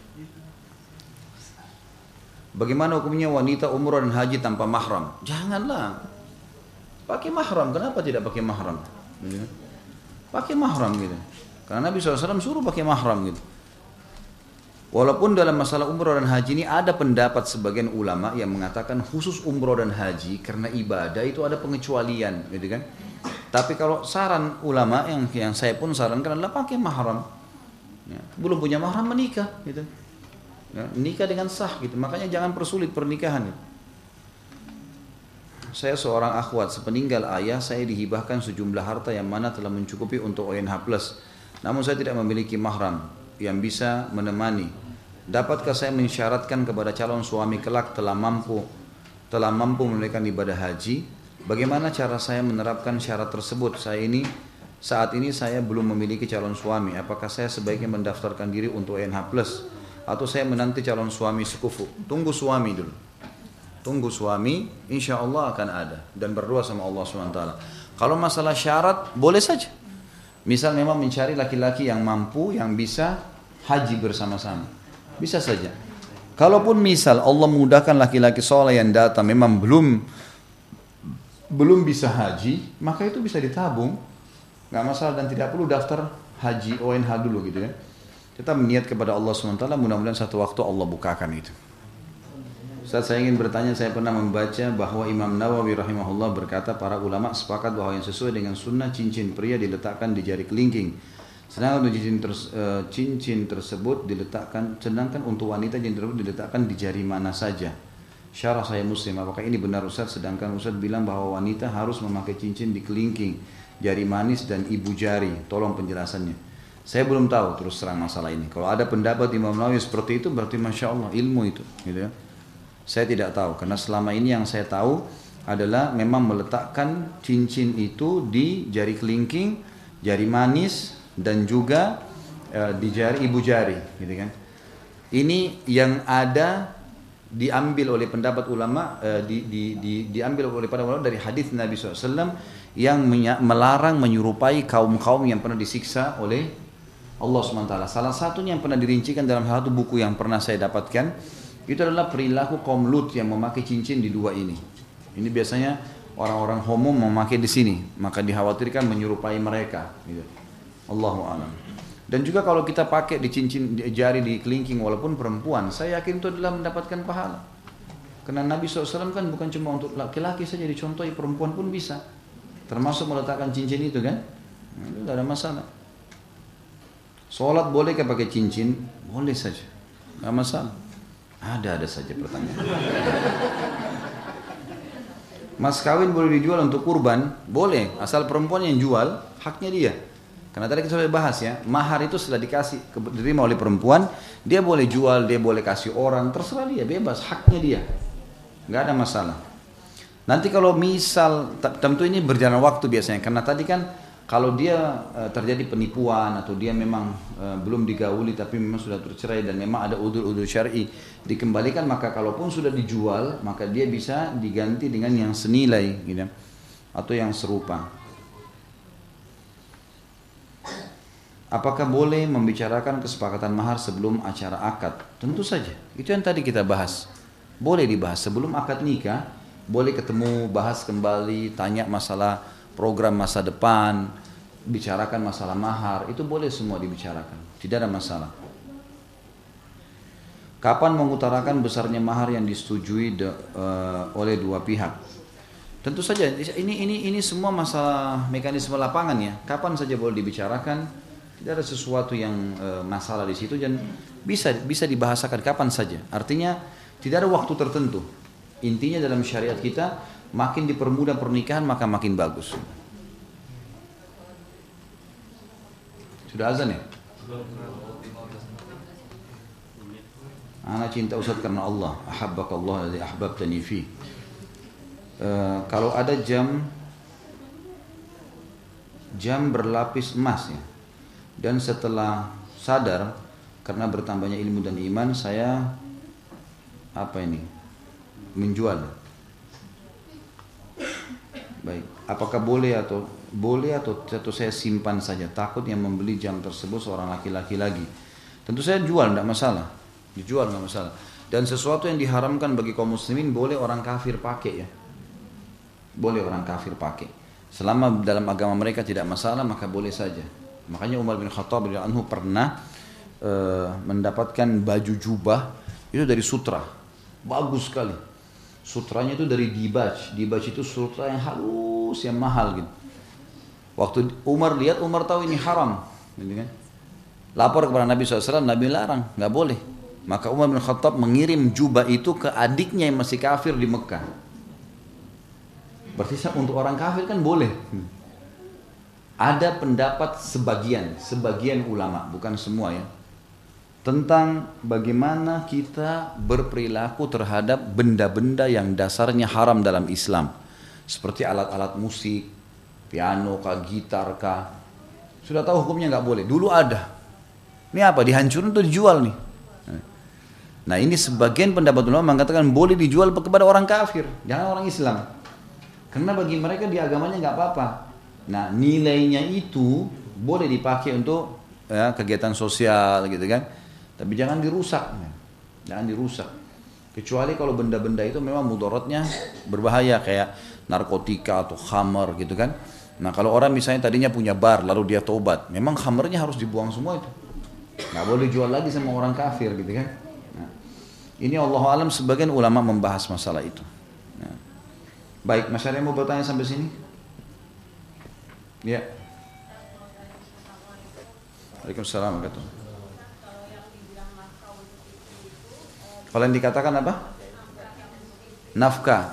Bagaimana hukumnya wanita umrah dan haji tanpa mahram? Janganlah. Pakai mahram, kenapa tidak pakai mahram? Pakai mahram gitu. Karena Nabi SAW suruh pakai mahram gitu. Walaupun dalam masalah umrah dan haji ini ada pendapat sebagian ulama yang mengatakan khusus umrah dan haji karena ibadah itu ada pengecualian gitu kan. Tapi kalau saran ulama yang saya pun sarankan adalah pakai mahram. Ya, belum punya mahram menikah gitu. Ya, nikah dengan sah gitu. Makanya jangan persulit pernikahan gitu. Saya seorang akhwat, sepeninggal ayah saya dihibahkan sejumlah harta yang mana telah mencukupi untuk ONH+. Namun saya tidak memiliki mahram yang bisa menemani. Dapatkah saya mensyaratkan kepada calon suami kelak telah mampu menunaikan ibadah haji? Bagaimana cara saya menerapkan syarat tersebut? Saat ini saya belum memiliki calon suami. Apakah saya sebaiknya mendaftarkan diri untuk ONH+, atau saya menanti calon suami sekufu? Tunggu suami dulu. Tunggu suami, insya Allah akan ada. Dan berdoa sama Allah SWT. Kalau masalah syarat, boleh saja. Misal memang mencari laki-laki yang mampu, yang bisa haji bersama-sama. Bisa saja. Kalaupun misal Allah memudahkan laki-laki soleh yang datang, memang belum bisa haji, maka itu bisa ditabung. Nggak masalah dan tidak perlu daftar haji ONH dulu gitu ya. Kita meniat kepada Allah SWT, mudah-mudahan satu waktu Allah bukakan itu. Ustaz, saya ingin bertanya, saya pernah membaca bahwa Imam Nawawi rahimahullah berkata para ulama sepakat bahwa yang sesuai dengan sunnah cincin pria diletakkan di jari kelingking. Sedangkan untuk cincin tersebut diletakkan, sedangkan untuk wanita cincin tersebut diletakkan di jari mana saja. Syarah saya Muslim, apakah ini benar Ustaz? Sedangkan Ustaz bilang bahwa wanita harus memakai cincin di kelingking, jari manis dan ibu jari. Tolong penjelasannya. Saya belum tahu terus terang masalah ini. Kalau ada pendapat Imam Nawawi seperti itu berarti Masya Allah ilmu itu gitu ya. Saya tidak tahu, karena selama ini yang saya tahu adalah memang meletakkan cincin itu di jari kelingking, jari manis, dan juga di jari ibu jari, gitu kan? Ini yang ada diambil oleh pendapat ulama, diambil oleh para ulama dari hadis Nabi SAW yang melarang menyerupai kaum-kaum yang pernah disiksa oleh Allah SWT. Salah satunya yang pernah dirincikan dalam satu buku yang pernah saya dapatkan, itu adalah perilaku kaum Lut yang memakai cincin di dua ini. Ini biasanya orang-orang homo memakai di sini, maka dikhawatirkan menyerupai mereka. Gitu. Allahu a'lam. Dan juga kalau kita pakai di cincin di jari di kelingking walaupun perempuan, saya yakin itu adalah mendapatkan pahala. Karena Nabi SAW kan bukan cuma untuk laki-laki saja dicontohi, perempuan pun bisa. Termasuk meletakkan cincin itu kan, itu tidak ada masalah. Sholat bolehkah pakai cincin? Boleh saja, tidak masalah. Ada saja pertanyaan. Mas kawin boleh dijual untuk kurban? Boleh, asal perempuan yang jual, haknya dia. Karena tadi kita sudah bahas ya, mahar itu sudah diterima oleh perempuan, dia boleh jual, dia boleh kasih orang, terserah dia, bebas, haknya dia. Nggak ada masalah. Nanti kalau misal, tentu ini berjalan waktu biasanya, karena tadi kan kalau dia terjadi penipuan atau dia memang belum digauli tapi memang sudah tercerai dan memang ada udzur-udzur syar'i dikembalikan, maka kalaupun sudah dijual maka dia bisa diganti dengan yang senilai gitu, atau yang serupa. Apakah boleh membicarakan kesepakatan mahar sebelum acara akad? Tentu saja. Itu yang tadi kita bahas. Boleh dibahas sebelum akad nikah, boleh ketemu, bahas kembali, tanya masalah program masa depan, bicarakan masalah mahar, itu boleh semua dibicarakan, tidak ada masalah. Kapan mengutarakan besarnya mahar yang disetujui oleh dua pihak? Tentu saja ini semua masalah mekanisme lapangan ya. Kapan saja boleh dibicarakan, tidak ada sesuatu yang masalah di situ dan bisa dibahasakan kapan saja. Artinya tidak ada waktu tertentu. Intinya dalam syariat kita makin dipermudah pernikahan maka makin bagus. Sudah azan ya? Ana cinta Ustaz karena Allah. Ahabbakallah alladzi ahbabtani fi. Kalau ada jam berlapis emas ya, dan setelah sadar karena bertambahnya ilmu dan iman saya menjual. Baik, apakah boleh atau saya simpan saja, takut yang membeli jam tersebut seorang laki-laki lagi. Tentu saya jual, tidak masalah, dijual nggak masalah. Dan sesuatu yang diharamkan bagi kaum muslimin boleh orang kafir pakai ya. Boleh orang kafir pakai. Selama dalam agama mereka tidak masalah maka boleh saja. Makanya Umar bin Khattab radhiyallahu anhu pernah mendapatkan baju jubah itu dari sutra. Bagus sekali. Sutranya itu dari dibaj. Dibaj itu sutra yang halus, yang mahal gitu. Waktu Umar lihat, Umar tahu ini haram, gitu kan? Lapor kepada Nabi SAW, Nabi larang, nggak boleh. Maka Umar bin Khattab mengirim jubah itu ke adiknya yang masih kafir di Mekah. Berarti untuk orang kafir kan boleh. Ada pendapat sebagian ulama, bukan semua ya, tentang bagaimana kita berperilaku terhadap benda-benda yang dasarnya haram dalam Islam. Seperti alat-alat musik, piano kah, gitar kah. Sudah tahu hukumnya nggak boleh. Dulu ada. Ini apa? Dihancurin atau dijual nih? Nah ini sebagian pendapat ulama mengatakan boleh dijual kepada orang kafir, jangan orang Islam. Karena bagi mereka di agamanya nggak apa-apa. Nah nilainya itu boleh dipakai untuk ya, kegiatan sosial gitu kan. Tapi jangan dirusak. Jangan dirusak. Kecuali kalau benda-benda itu memang mudaratnya berbahaya kayak narkotika atau khamar gitu kan. Nah kalau orang misalnya tadinya punya bar lalu dia tobat, memang khamarnya harus dibuang semua itu. Nggak boleh jual lagi sama orang kafir gitu kan. Nah, ini Allah alam sebagian ulama membahas masalah itu. Nah. Baik, Mas Arya mau bertanya sampai sini? Ya. Waalaikumsalam warahmatullahi wabarakatuh. Kalau yang dikatakan apa? Nafkah.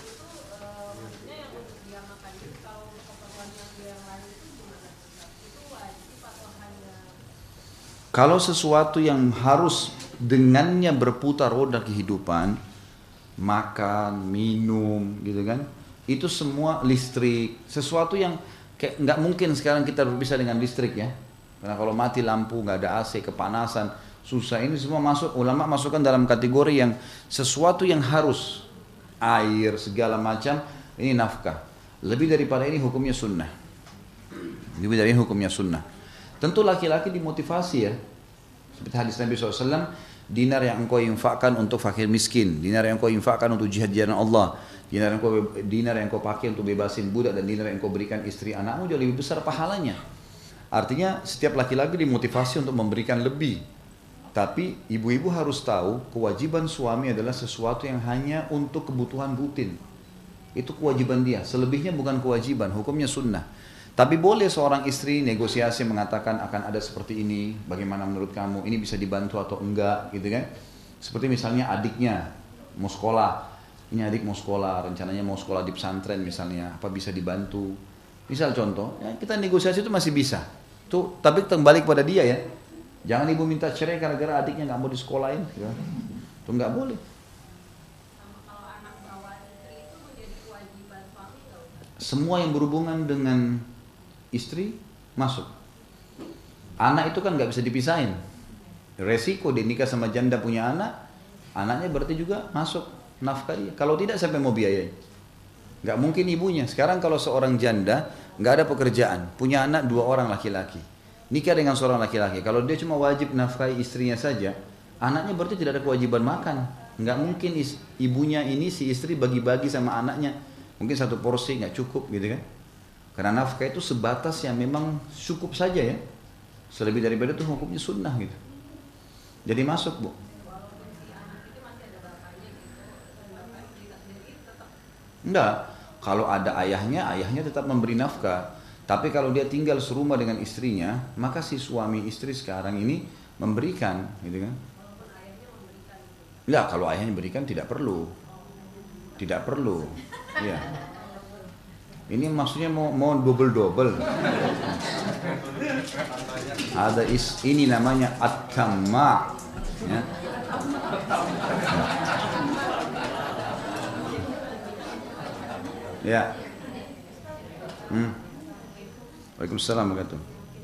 Kalau sesuatu yang harus dengannya berputar roda kehidupan, makan, minum, gitu kan? Itu semua listrik. Sesuatu yang kayak nggak mungkin sekarang kita berpisah dengan listrik ya. Karena kalau mati lampu, nggak ada AC, kepanasan, susah. Ini semua masuk, ulama masukkan dalam kategori yang sesuatu yang harus, air, segala macam, ini nafkah. Lebih daripada ini hukumnya sunnah. Lebih dari ini hukumnya sunnah. Tentu laki-laki dimotivasi ya. Seperti hadis Nabi SAW, dinar yang engkau infakkan untuk fakir miskin, dinar yang engkau infakkan untuk jihad di jalan Allah, dinar yang engkau pakai untuk bebasin budak, dan dinar yang engkau berikan istri anakmu jauh lebih besar pahalanya. Artinya setiap laki-laki dimotivasi untuk memberikan lebih. Tapi ibu-ibu harus tahu kewajiban suami adalah sesuatu yang hanya untuk kebutuhan rutin. Itu kewajiban dia, selebihnya bukan kewajiban, hukumnya sunnah. Tapi boleh seorang istri negosiasi mengatakan akan ada seperti ini, bagaimana menurut kamu, ini bisa dibantu atau enggak gitu kan. Seperti misalnya adiknya mau sekolah, ini adik mau sekolah, rencananya mau sekolah di pesantren misalnya, apa bisa dibantu. Misal contoh, ya kita negosiasi itu masih bisa. Tuh, tapi kembali kepada dia ya. Jangan ibu minta cerai gara-gara adiknya nggak mau disekolahin. Ya. Itu nggak boleh. Semua yang berhubungan dengan istri masuk. Anak itu kan nggak bisa dipisahin. Resiko dia nikah sama janda punya anak, anaknya berarti juga masuk nafkah dia. Kalau tidak siapa yang mau biayai? Nggak mungkin ibunya. Sekarang kalau seorang janda nggak ada pekerjaan, punya anak 2 orang laki-laki, nikah dengan seorang laki-laki. Kalau dia cuma wajib nafkahi istrinya saja, anaknya berarti tidak ada kewajiban makan. Nggak mungkin ibunya ini si istri bagi-bagi sama anaknya. Mungkin 1 porsi nggak cukup gitu kan. Karena nafkah itu sebatas yang memang cukup saja ya. Selebih daripada itu hukumnya sunnah gitu. Jadi masuk bu. Enggak. Kalau ada ayahnya, ayahnya tetap memberi nafkah. Tapi kalau dia tinggal serumah dengan istrinya, maka si suami istri sekarang ini memberikan, gitu kan? Enggak, kalau ayahnya memberikan tidak perlu. Tidak perlu. Ya. Ini maksudnya mau double-double. Ini namanya at-tamma. Ya. Ya. Waalaikumsalam warahmatullahi.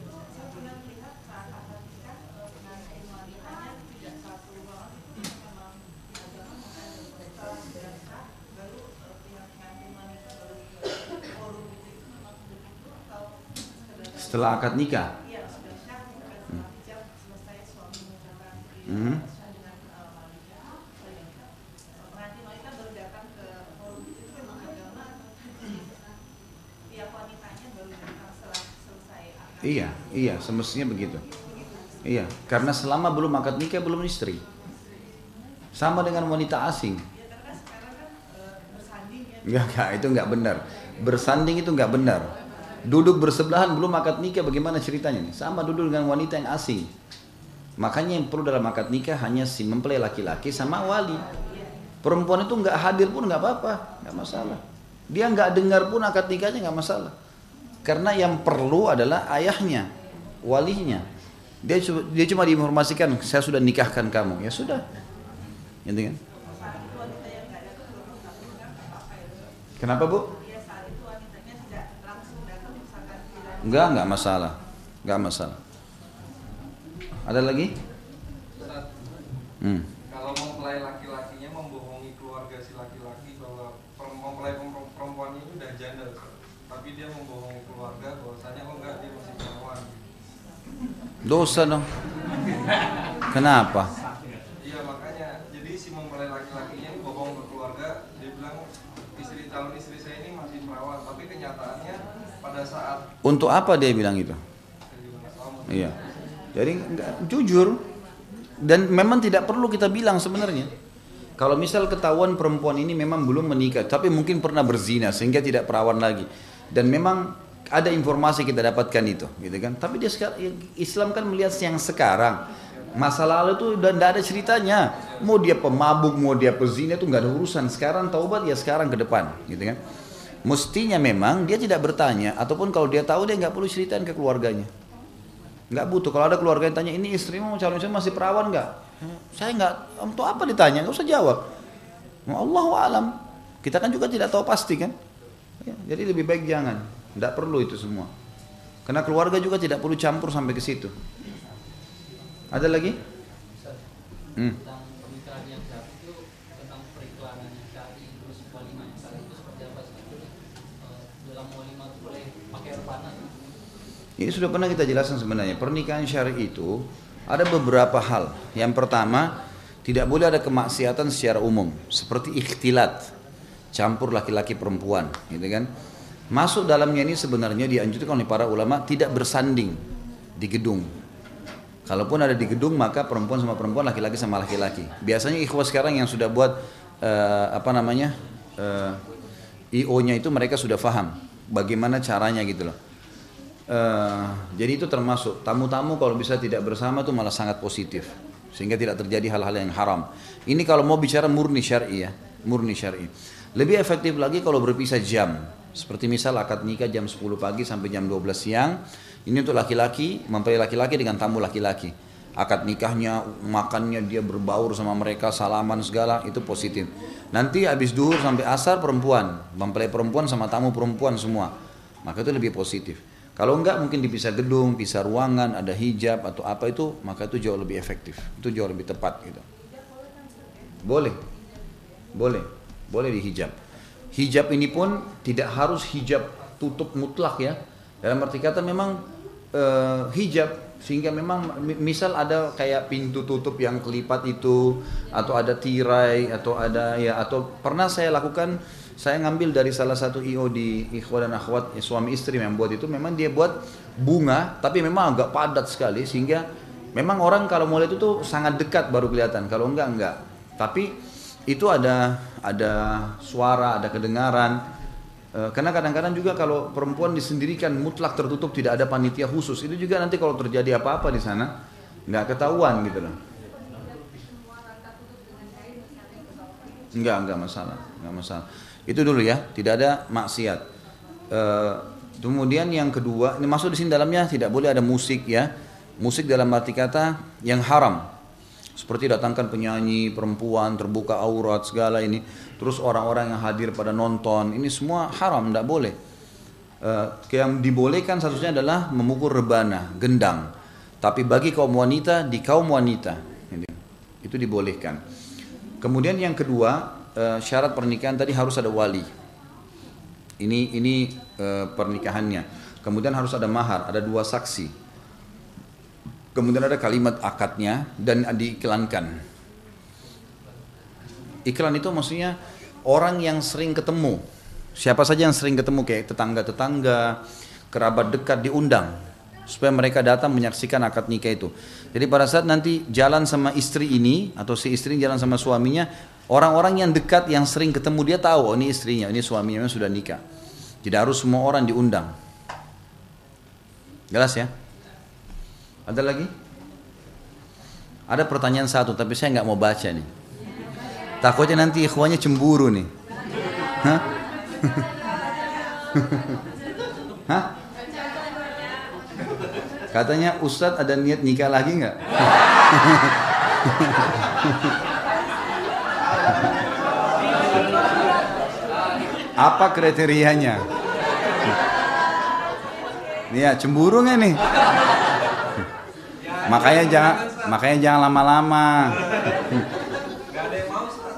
Setelah akad nikah. Iya, semestinya begitu. Iya, karena selama belum akad nikah belum istri. Sama dengan wanita asing. Enggak, itu enggak benar. Bersanding itu enggak benar. Duduk bersebelahan belum akad nikah bagaimana ceritanya? Sama duduk dengan wanita yang asing. Makanya yang perlu dalam akad nikah hanya si mempelai laki-laki sama wali. Perempuan itu enggak hadir pun enggak apa-apa, enggak masalah. Dia enggak dengar pun akad nikahnya enggak masalah. Karena yang perlu adalah ayahnya, walinya. Dia cuma diinformasikan, saya sudah nikahkan kamu. Ya sudah. Gitu kan? Kenapa, Bu? Enggak masalah. Enggak masalah. Ada lagi? Kalau mempelai laki-lakinya membohongi keluarga si laki-laki bahwa mempelai perempuannya itu udah janda, tapi dia membohongi keluarga bahwasanya enggak, dia masih perawan. Dosa dong. Kenapa? Iya, makanya jadi si mempelai laki-lakinya bohong ke keluarga, dia bilang calon istri saya ini masih perawan, tapi kenyataannya pada saat. Untuk apa dia bilang itu? Iya. Jadi enggak jujur. Dan memang tidak perlu kita bilang sebenarnya. Kalau misal ketahuan perempuan ini memang belum menikah, tapi mungkin pernah berzina sehingga tidak perawan lagi. Dan memang ada informasi kita dapatkan itu, gitu kan? Tapi dia sekarang Islam kan melihat yang sekarang. Masa lalu itu udah tidak ada ceritanya. Mau dia pemabuk, mau dia pezina itu nggak ada urusan. Sekarang taubat ya sekarang ke depan, gitu kan? Mestinya memang dia tidak bertanya, ataupun kalau dia tahu dia nggak perlu ceritain ke keluarganya. Nggak butuh. Kalau ada keluarga yang tanya, ini istrimu calon istri masih perawan nggak? Saya nggak. Untuk apa ditanya? Nggak usah jawab. Allahu a'lam. Kita kan juga tidak tahu pasti kan. Ya, jadi lebih baik jangan. Nggak perlu itu semua. Karena keluarga juga tidak perlu campur sampai ke situ. Ada lagi? Tentang pernikahan yang syar'i itu, tentang periklanan yang syar'i, terus walimah yang syar'i itu seperti apa sih? Dalam walimah itu boleh pakai rebana? Ini sudah pernah kita jelaskan sebenarnya. Pernikahan syar'i itu ada beberapa hal. Yang pertama, tidak boleh ada kemaksiatan secara umum, seperti ikhtilat, campur laki-laki perempuan, gitu kan? Masuk dalamnya ini sebenarnya dianjurkan oleh para ulama tidak bersanding di gedung. Kalaupun ada di gedung maka perempuan sama perempuan, laki-laki sama laki-laki. Biasanya ikhwah sekarang yang sudah buat IO-nya itu mereka sudah paham bagaimana caranya gitu loh. Jadi itu termasuk tamu-tamu kalau bisa tidak bersama itu malah sangat positif sehingga tidak terjadi hal-hal yang haram. Ini kalau mau bicara murni syar'i ya, murni syar'i. Lebih efektif lagi kalau berpisah jam. Seperti misal akad nikah jam 10 pagi sampai jam 12 siang. Ini untuk laki-laki, mempelai laki-laki dengan tamu laki-laki. Akad nikahnya, makannya dia berbaur sama mereka, salaman segala, itu positif. Nanti habis duhur sampai asar perempuan, mempelai perempuan sama tamu perempuan semua. Maka itu lebih positif. Kalau enggak mungkin dipisah gedung, pisah ruangan, ada hijab atau apa itu, maka itu jauh lebih efektif. Itu jauh lebih tepat gitu. Boleh. Boleh dihijab. Hijab ini pun tidak harus hijab tutup mutlak ya. Dalam arti kata memang hijab sehingga memang misal ada kayak pintu tutup yang kelipat itu atau ada tirai atau ada ya, atau pernah saya lakukan, saya ngambil dari salah satu IO di ikhwah dan akhwat suami istri yang buat itu, memang dia buat bunga tapi memang agak padat sekali sehingga memang orang kalau mau lihat itu tuh sangat dekat baru kelihatan, kalau enggak. Tapi itu ada suara, ada kedengaran. Karena kadang-kadang juga kalau perempuan disendirikan mutlak tertutup tidak ada panitia khusus, itu juga nanti kalau terjadi apa-apa di sana nggak ketahuan gitu loh. Enggak masalah, enggak masalah. Itu dulu ya, tidak ada maksiat. Kemudian yang kedua, ini masuk di sini dalamnya tidak boleh ada musik ya. Musik dalam arti kata yang haram. Seperti datangkan penyanyi perempuan, terbuka aurat segala ini. Terus orang-orang yang hadir pada nonton, ini semua haram, tidak boleh. Yang dibolehkan satunya adalah memukul rebana, gendang. Tapi bagi kaum wanita, di kaum wanita itu dibolehkan. Kemudian yang kedua, syarat pernikahan tadi harus ada wali. Ini pernikahannya. Kemudian harus ada mahar, ada 2 saksi. Kemudian ada kalimat akadnya dan diiklankan. Iklan itu maksudnya orang yang sering ketemu. Siapa saja yang sering ketemu, kayak tetangga-tetangga, kerabat dekat diundang. Supaya mereka datang menyaksikan akad nikah itu. Jadi pada saat nanti jalan sama istri ini, atau si istri jalan sama suaminya, orang-orang yang dekat yang sering ketemu dia tahu, oh ini istrinya, ini suaminya sudah nikah. Tidak harus semua orang diundang. Jelas ya? Ada lagi? Ada pertanyaan satu, tapi saya nggak mau baca nih. Takutnya nanti ikhwanya cemburu nih. Hah? Hah? Katanya Ustadz ada niat nikah lagi nggak? Apa kriterianya? Ya cemburu nggak nih? Makanya jangan lama-lama. Gak ada yang mau, Ustaz.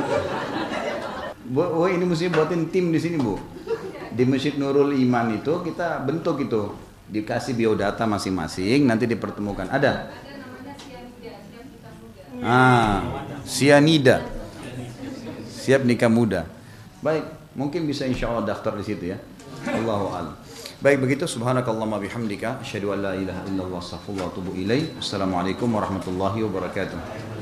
Bu, ini mesti buatin tim di sini, Bu. Di Masjid Nurul Iman itu kita bentuk itu, dikasih biodata masing-masing, nanti dipertemukan. Ada? Sianida. Siap nikah muda. Baik, mungkin bisa insya Allah daftar di situ ya. Allahu a'lam. Baik begitu, subhanakallahumma bihamdika asyhadu an la ilaha illallah astaghfirullah wa atubu ilaik. Assalamualaikum warahmatullahi wabarakatuh.